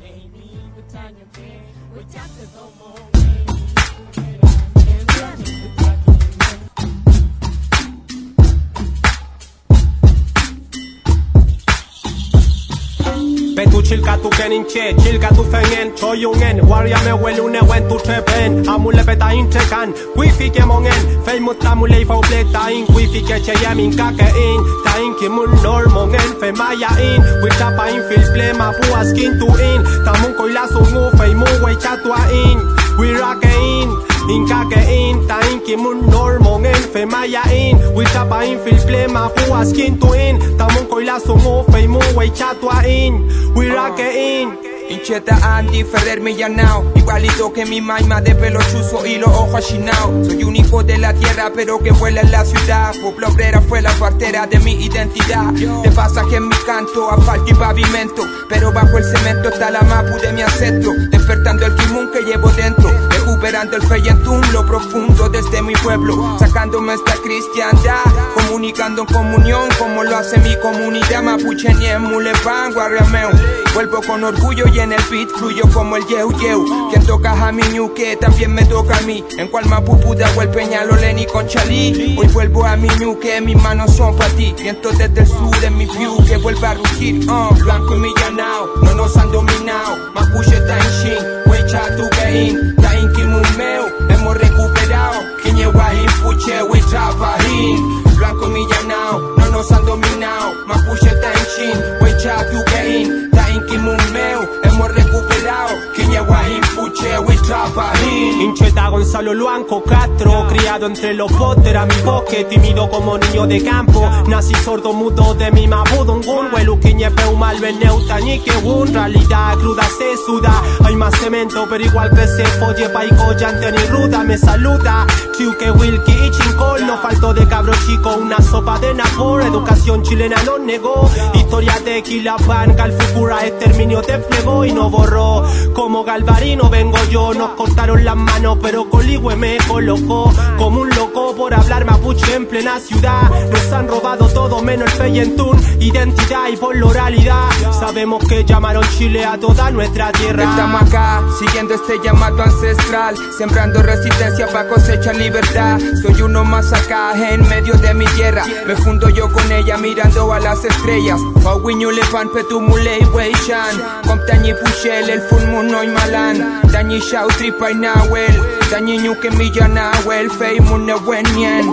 Petu chilka tu kenin che, chilka tu fengen, choyungen, waria me welune wen tu trepen, amule beta intrekan, wifi ke mongen, feimut tamule fa ubleta in, wifi ke cheyamin kake in, ta in kimun nor mongen, fe maya in, witapa in filple ma puas kin tu in, tamun koila sungu feimu we chatua in, wirake in, Inkake in, ta in kimun nor mongen, fe maya in, witapa in filple ma puas kin tu in, tamun koila sungu feimu we chatua in, wirake in. Hincheta Andy Ferrer Millanao, igualito que mi maima de pelo chuzo y los ojos achinados. Soy un hijo de la tierra pero que vuela en la ciudad. Pueblo obrera fue la partera de mi identidad. De pasaje en mi canto, asfalto y pavimento, pero bajo el cemento está la mapu de mi ancestro. Despertando el kimun que llevo dentro, recuperando el feyentún, lo profundo desde mi pueblo, sacándome esta cristiandad, comunicando en comunión como lo hace mi comunidad mapuche ni en Mulepan, Guarriameu. Vuelvo con orgullo y en el beat fluyo como el yeu yeu. Quien toca a mi ñuque también me toca a mí. En cual mapupu de el Peñalolén y Conchalí. Hoy vuelvo a mi ñuque, mis manos son para ti. Viento desde el sur en mi view que vuelva a rugir. Uh, blanco y millanao, no nos han dominado. Mapuche Tanshin, Huecha Tugain, Tain Kimumeo, hemos recuperado. Quiñeguahin, Puche, Huecha Bahin. Blanco y millanao, no nos han dominado. Mapuche Tanshin, Huecha Tugain, Tain Kimumeo, hemos recuperado. Quiñeguahin, Puche, Huecha Bahin. Hincheta Gonzalo Luanco Castro, criado entre los botes, a mi bosque, tímido como niño de campo. Nací sordo mudo de mi mabudungun, huelu quiñe peu mal veneuta ni que un realidad cruda se suda. Hay más cemento pero igual que se folle paico llante ni ruda me saluda. Chiuque Wilkie y Chincol, no faltó de cabro chico una sopa de napor. Educación chilena no negó, historia de Quilapán, Calfucura exterminio desplegó y no borró. Como Galvarino vengo yo, nos cortaron las manos pero Coligüe me colocó como un loco por hablar mapuche en plena ciudad. Nos han robado todo menos el feyentún, identidad y por la oralidad. Sabemos que llamaron Chile a toda nuestra tierra. Estamos acá, siguiendo este llamado ancestral, sembrando resistencia para cosechar libertad. Soy uno más acá, en medio de mi tierra. Me fundo yo con ella mirando a las estrellas. Pauiño Lepan, Petumule y Weichan. Comptañi Puchel, el Fulmuno y Malan. Dañi Shau, Tripa y Nahuel. Dañi Ñuque Millanahuel, Feimune Wenyen.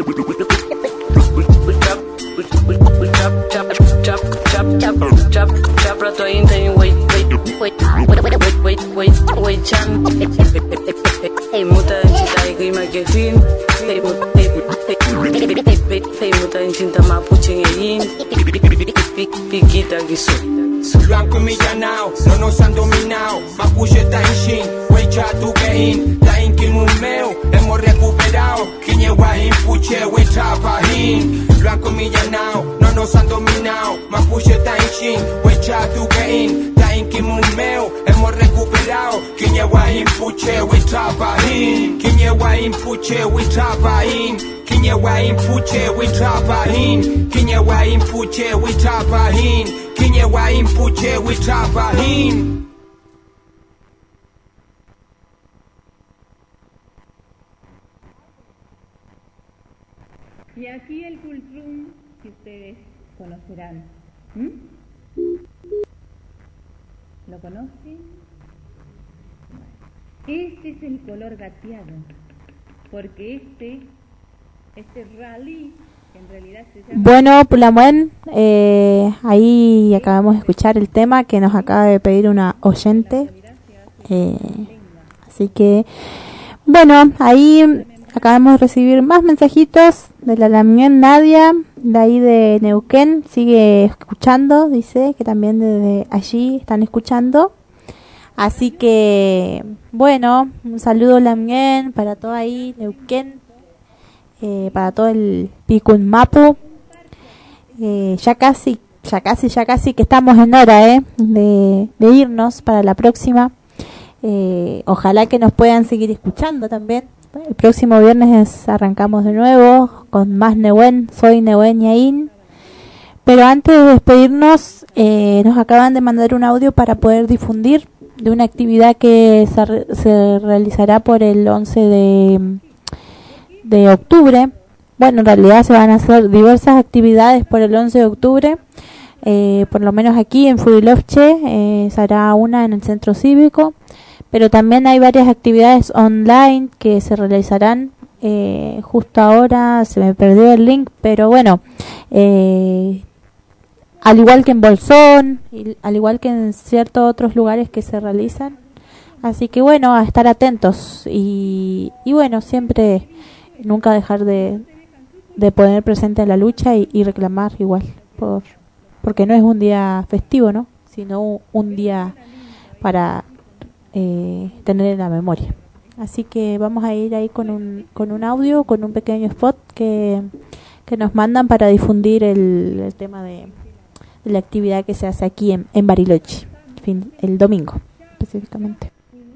Chap chap chap chap chap chap rato inten wait wait wait wait wait wait wait chan hey muta chita igima que fin hey hey hey muta chinta mapuche yin piquita guiso. Blanco y millanao, no nos han dominado. Mapuche Tanshin, Huecha Tugain, Tain Kimumeo, hemos recuperado. Quiñeguahin, Puche, Huecha Bahin. Blanco y millanao, no nos han dominado. Mapuche Tanshin, Huecha Tugain, Tain Kimumeo, hemos recuperado. Quiñeguahin, Puche, Huecha Bahin. Quiñeguahin, Puche, Huecha Bahin. Quiñeguahin, Puche, Huecha Bahin. Quiñeguahin, Puche, Huecha Bahin. Quiñeguahin, Puche, Huecha Bahin. Y aquí el cultrum que ustedes conocerán. ¿Mm? ¿Lo conocen? Este es el color gateado, porque este, este rally, en realidad se llama... Bueno, Pulamuen, eh, ahí acabamos de escuchar el tema que nos acaba de pedir una oyente. Eh, así que, bueno, ahí acabamos de recibir más mensajitos de la Lamien Nadia, de ahí de Neuquén, sigue escuchando, dice que también desde allí están escuchando. Así que, bueno, un saludo Lamien para todo ahí, Neuquén, eh, para todo el Picun Mapu. Eh, ya casi, ya casi, ya casi que estamos en hora eh, de, de irnos para la próxima. Eh, ojalá que nos puedan seguir escuchando también. El próximo viernes arrancamos de nuevo con más Nehuen, soy Nehuen Yain. Pero antes de despedirnos, eh, nos acaban de mandar un audio para poder difundir de una actividad que se, re se realizará por el once de, de octubre. Bueno, en realidad se van a hacer diversas actividades por el once de octubre. Eh, por lo menos aquí en Furilovche eh, se hará una en el centro cívico. Pero también hay varias actividades online que se realizarán. Eh, justo ahora se me perdió el link, pero bueno, eh, al igual que en Bolsón, y, al igual que en ciertos otros lugares que se realizan. Así que bueno, a estar atentos y, y bueno, siempre nunca dejar de, de poner presente a la lucha y, y reclamar igual, por porque no es un día festivo, ¿no? Sino un, un día para eh, tener en la memoria. Así que vamos a ir ahí con un, con un audio, con un pequeño spot que, que nos mandan para difundir el, el tema de, de la actividad que se hace aquí en, en Bariloche, fin, el domingo específicamente.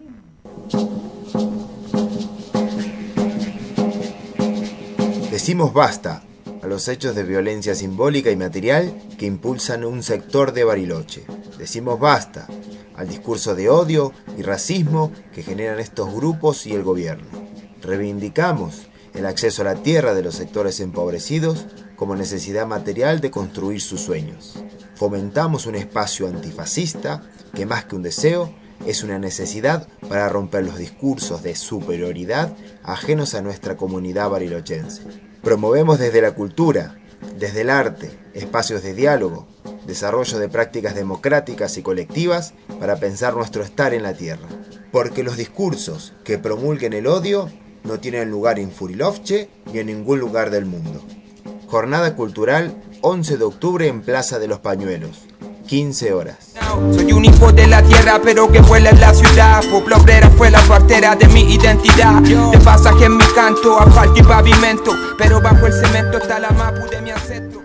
Decimos basta a los hechos de violencia simbólica y material que impulsan un sector de Bariloche. Decimos basta al discurso de odio y racismo que generan estos grupos y el gobierno. Reivindicamos el acceso a la tierra de los sectores empobrecidos como necesidad material de construir sus sueños. Fomentamos un espacio antifascista que más que un deseo es una necesidad para romper los discursos de superioridad ajenos a nuestra comunidad barilochense. Promovemos desde la cultura, desde el arte, espacios de diálogo, desarrollo de prácticas democráticas y colectivas para pensar nuestro estar en la tierra. Porque los discursos que promulguen el odio no tienen lugar en Furilovche ni en ningún lugar del mundo. Jornada cultural once de octubre en Plaza de los Pañuelos, quince horas. Soy un hijo de la tierra pero que vuela en la ciudad. Pueblo obrera fue la partera de mi identidad. De pasaje en mi canto, asfalto y pavimento, pero bajo el cemento está la mapu de mi ancestro.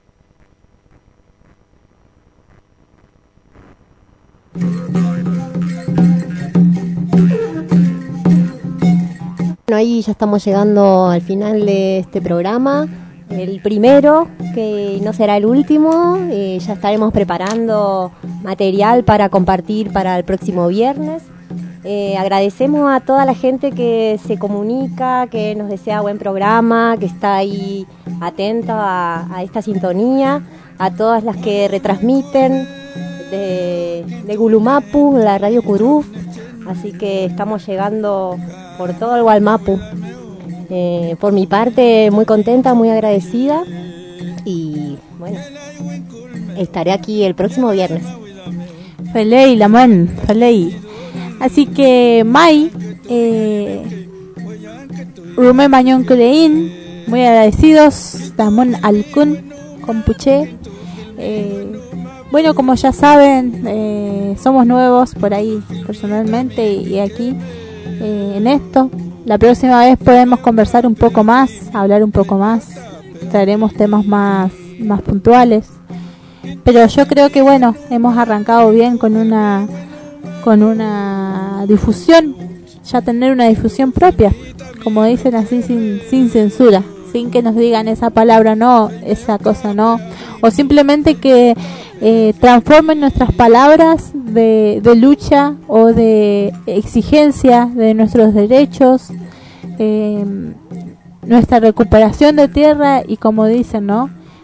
Bueno, ahí ya estamos llegando al final de este programa, el primero, que no será el último. Eh, ya estaremos preparando material para compartir para el próximo viernes. Eh, agradecemos a toda la gente que se comunica, que nos desea buen programa, que está ahí atenta a, a esta sintonía, a todas las que retransmiten de, de Gulumapu, la Radio Curuf. Así que estamos llegando por todo el Gualmapu. Eh, por mi parte, muy contenta, muy agradecida. Y bueno, estaré aquí el próximo viernes. Feley, Lamón, Feley. Así que, Mai, eh, Rumé Mañón Kulein, muy agradecidos. Damón Alcún, Compuché. Eh, Bueno, como ya saben, eh, somos nuevos por ahí personalmente y, y aquí eh, en esto. La próxima vez podemos conversar un poco más, hablar un poco más, traeremos temas más, más puntuales. Pero yo creo que bueno, hemos arrancado bien con una con una difusión, ya tener una difusión propia, como dicen así, sin, sin censura, sin que nos digan esa palabra no, esa cosa no, o simplemente que eh, transformen nuestras palabras de, de lucha o de exigencia de nuestros derechos, eh, nuestra recuperación de tierra y como dicen, ¿no?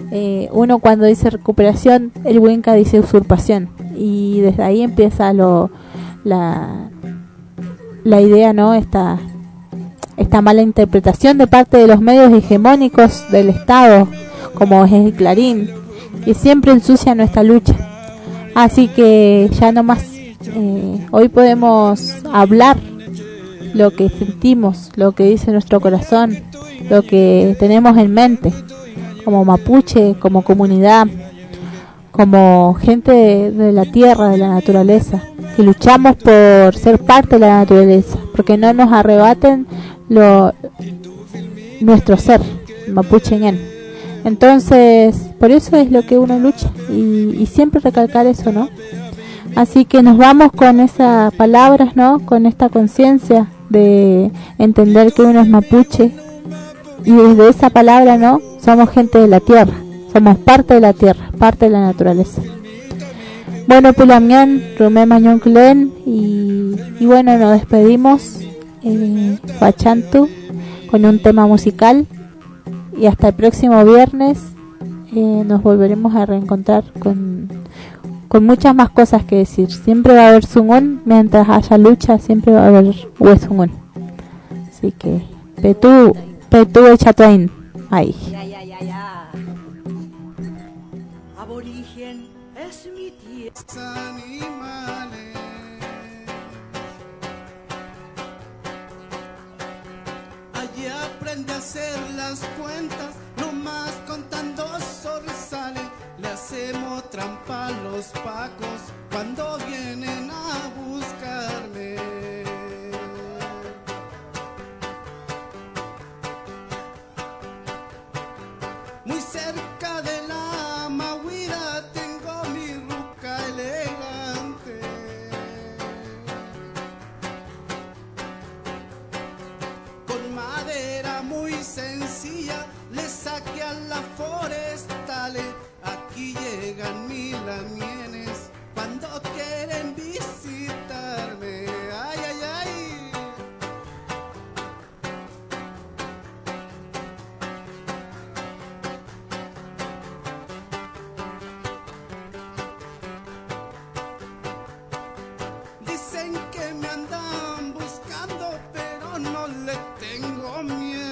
eh, uno cuando dice recuperación, el Winca dice usurpación, y desde ahí empieza lo la, la idea, ¿no? Esta, esta mala interpretación de parte de los medios hegemónicos del Estado, como es el Clarín, que siempre ensucia nuestra lucha. Así que ya no más, eh, hoy podemos hablar lo que sentimos, lo que dice nuestro corazón, lo que tenemos en mente, como mapuche, como comunidad, como gente de, de la tierra, de la naturaleza, que luchamos por ser parte de la naturaleza, porque no nos arrebaten lo, nuestro ser, mapuche en él. Entonces, por eso es lo que uno lucha, y, y siempre recalcar eso, ¿no? Así que nos vamos con esas palabras, ¿no? Con esta conciencia de entender que uno es mapuche, y desde esa palabra, ¿no? Somos gente de la tierra, somos parte de la tierra, parte de la naturaleza. Bueno, Pulamián, Rumé Mañón Clen, y, y bueno, nos despedimos, eh, Fachantu, con un tema musical, y hasta el próximo viernes eh, nos volveremos a reencontrar con, con muchas más cosas que decir. Siempre va a haber Zungún, mientras haya lucha, siempre va a haber Huezungún. Así que, Petú, Petú Echatuain, ahí. Aborigen es mi tierra. Animales. Allí aprende a hacer las cuentas, nomás contando zorzales. Le hacemos trampa a los pacos cuando vienen a buscarme. Muy cerca de la Mahuira tengo mi ruca elegante. Con madera muy sencilla le saqué a la forestales. Aquí llegan mil amienes cuando quieren visitarme. Ay, ay, ay. Dicen que me andan buscando, pero no le tengo miedo.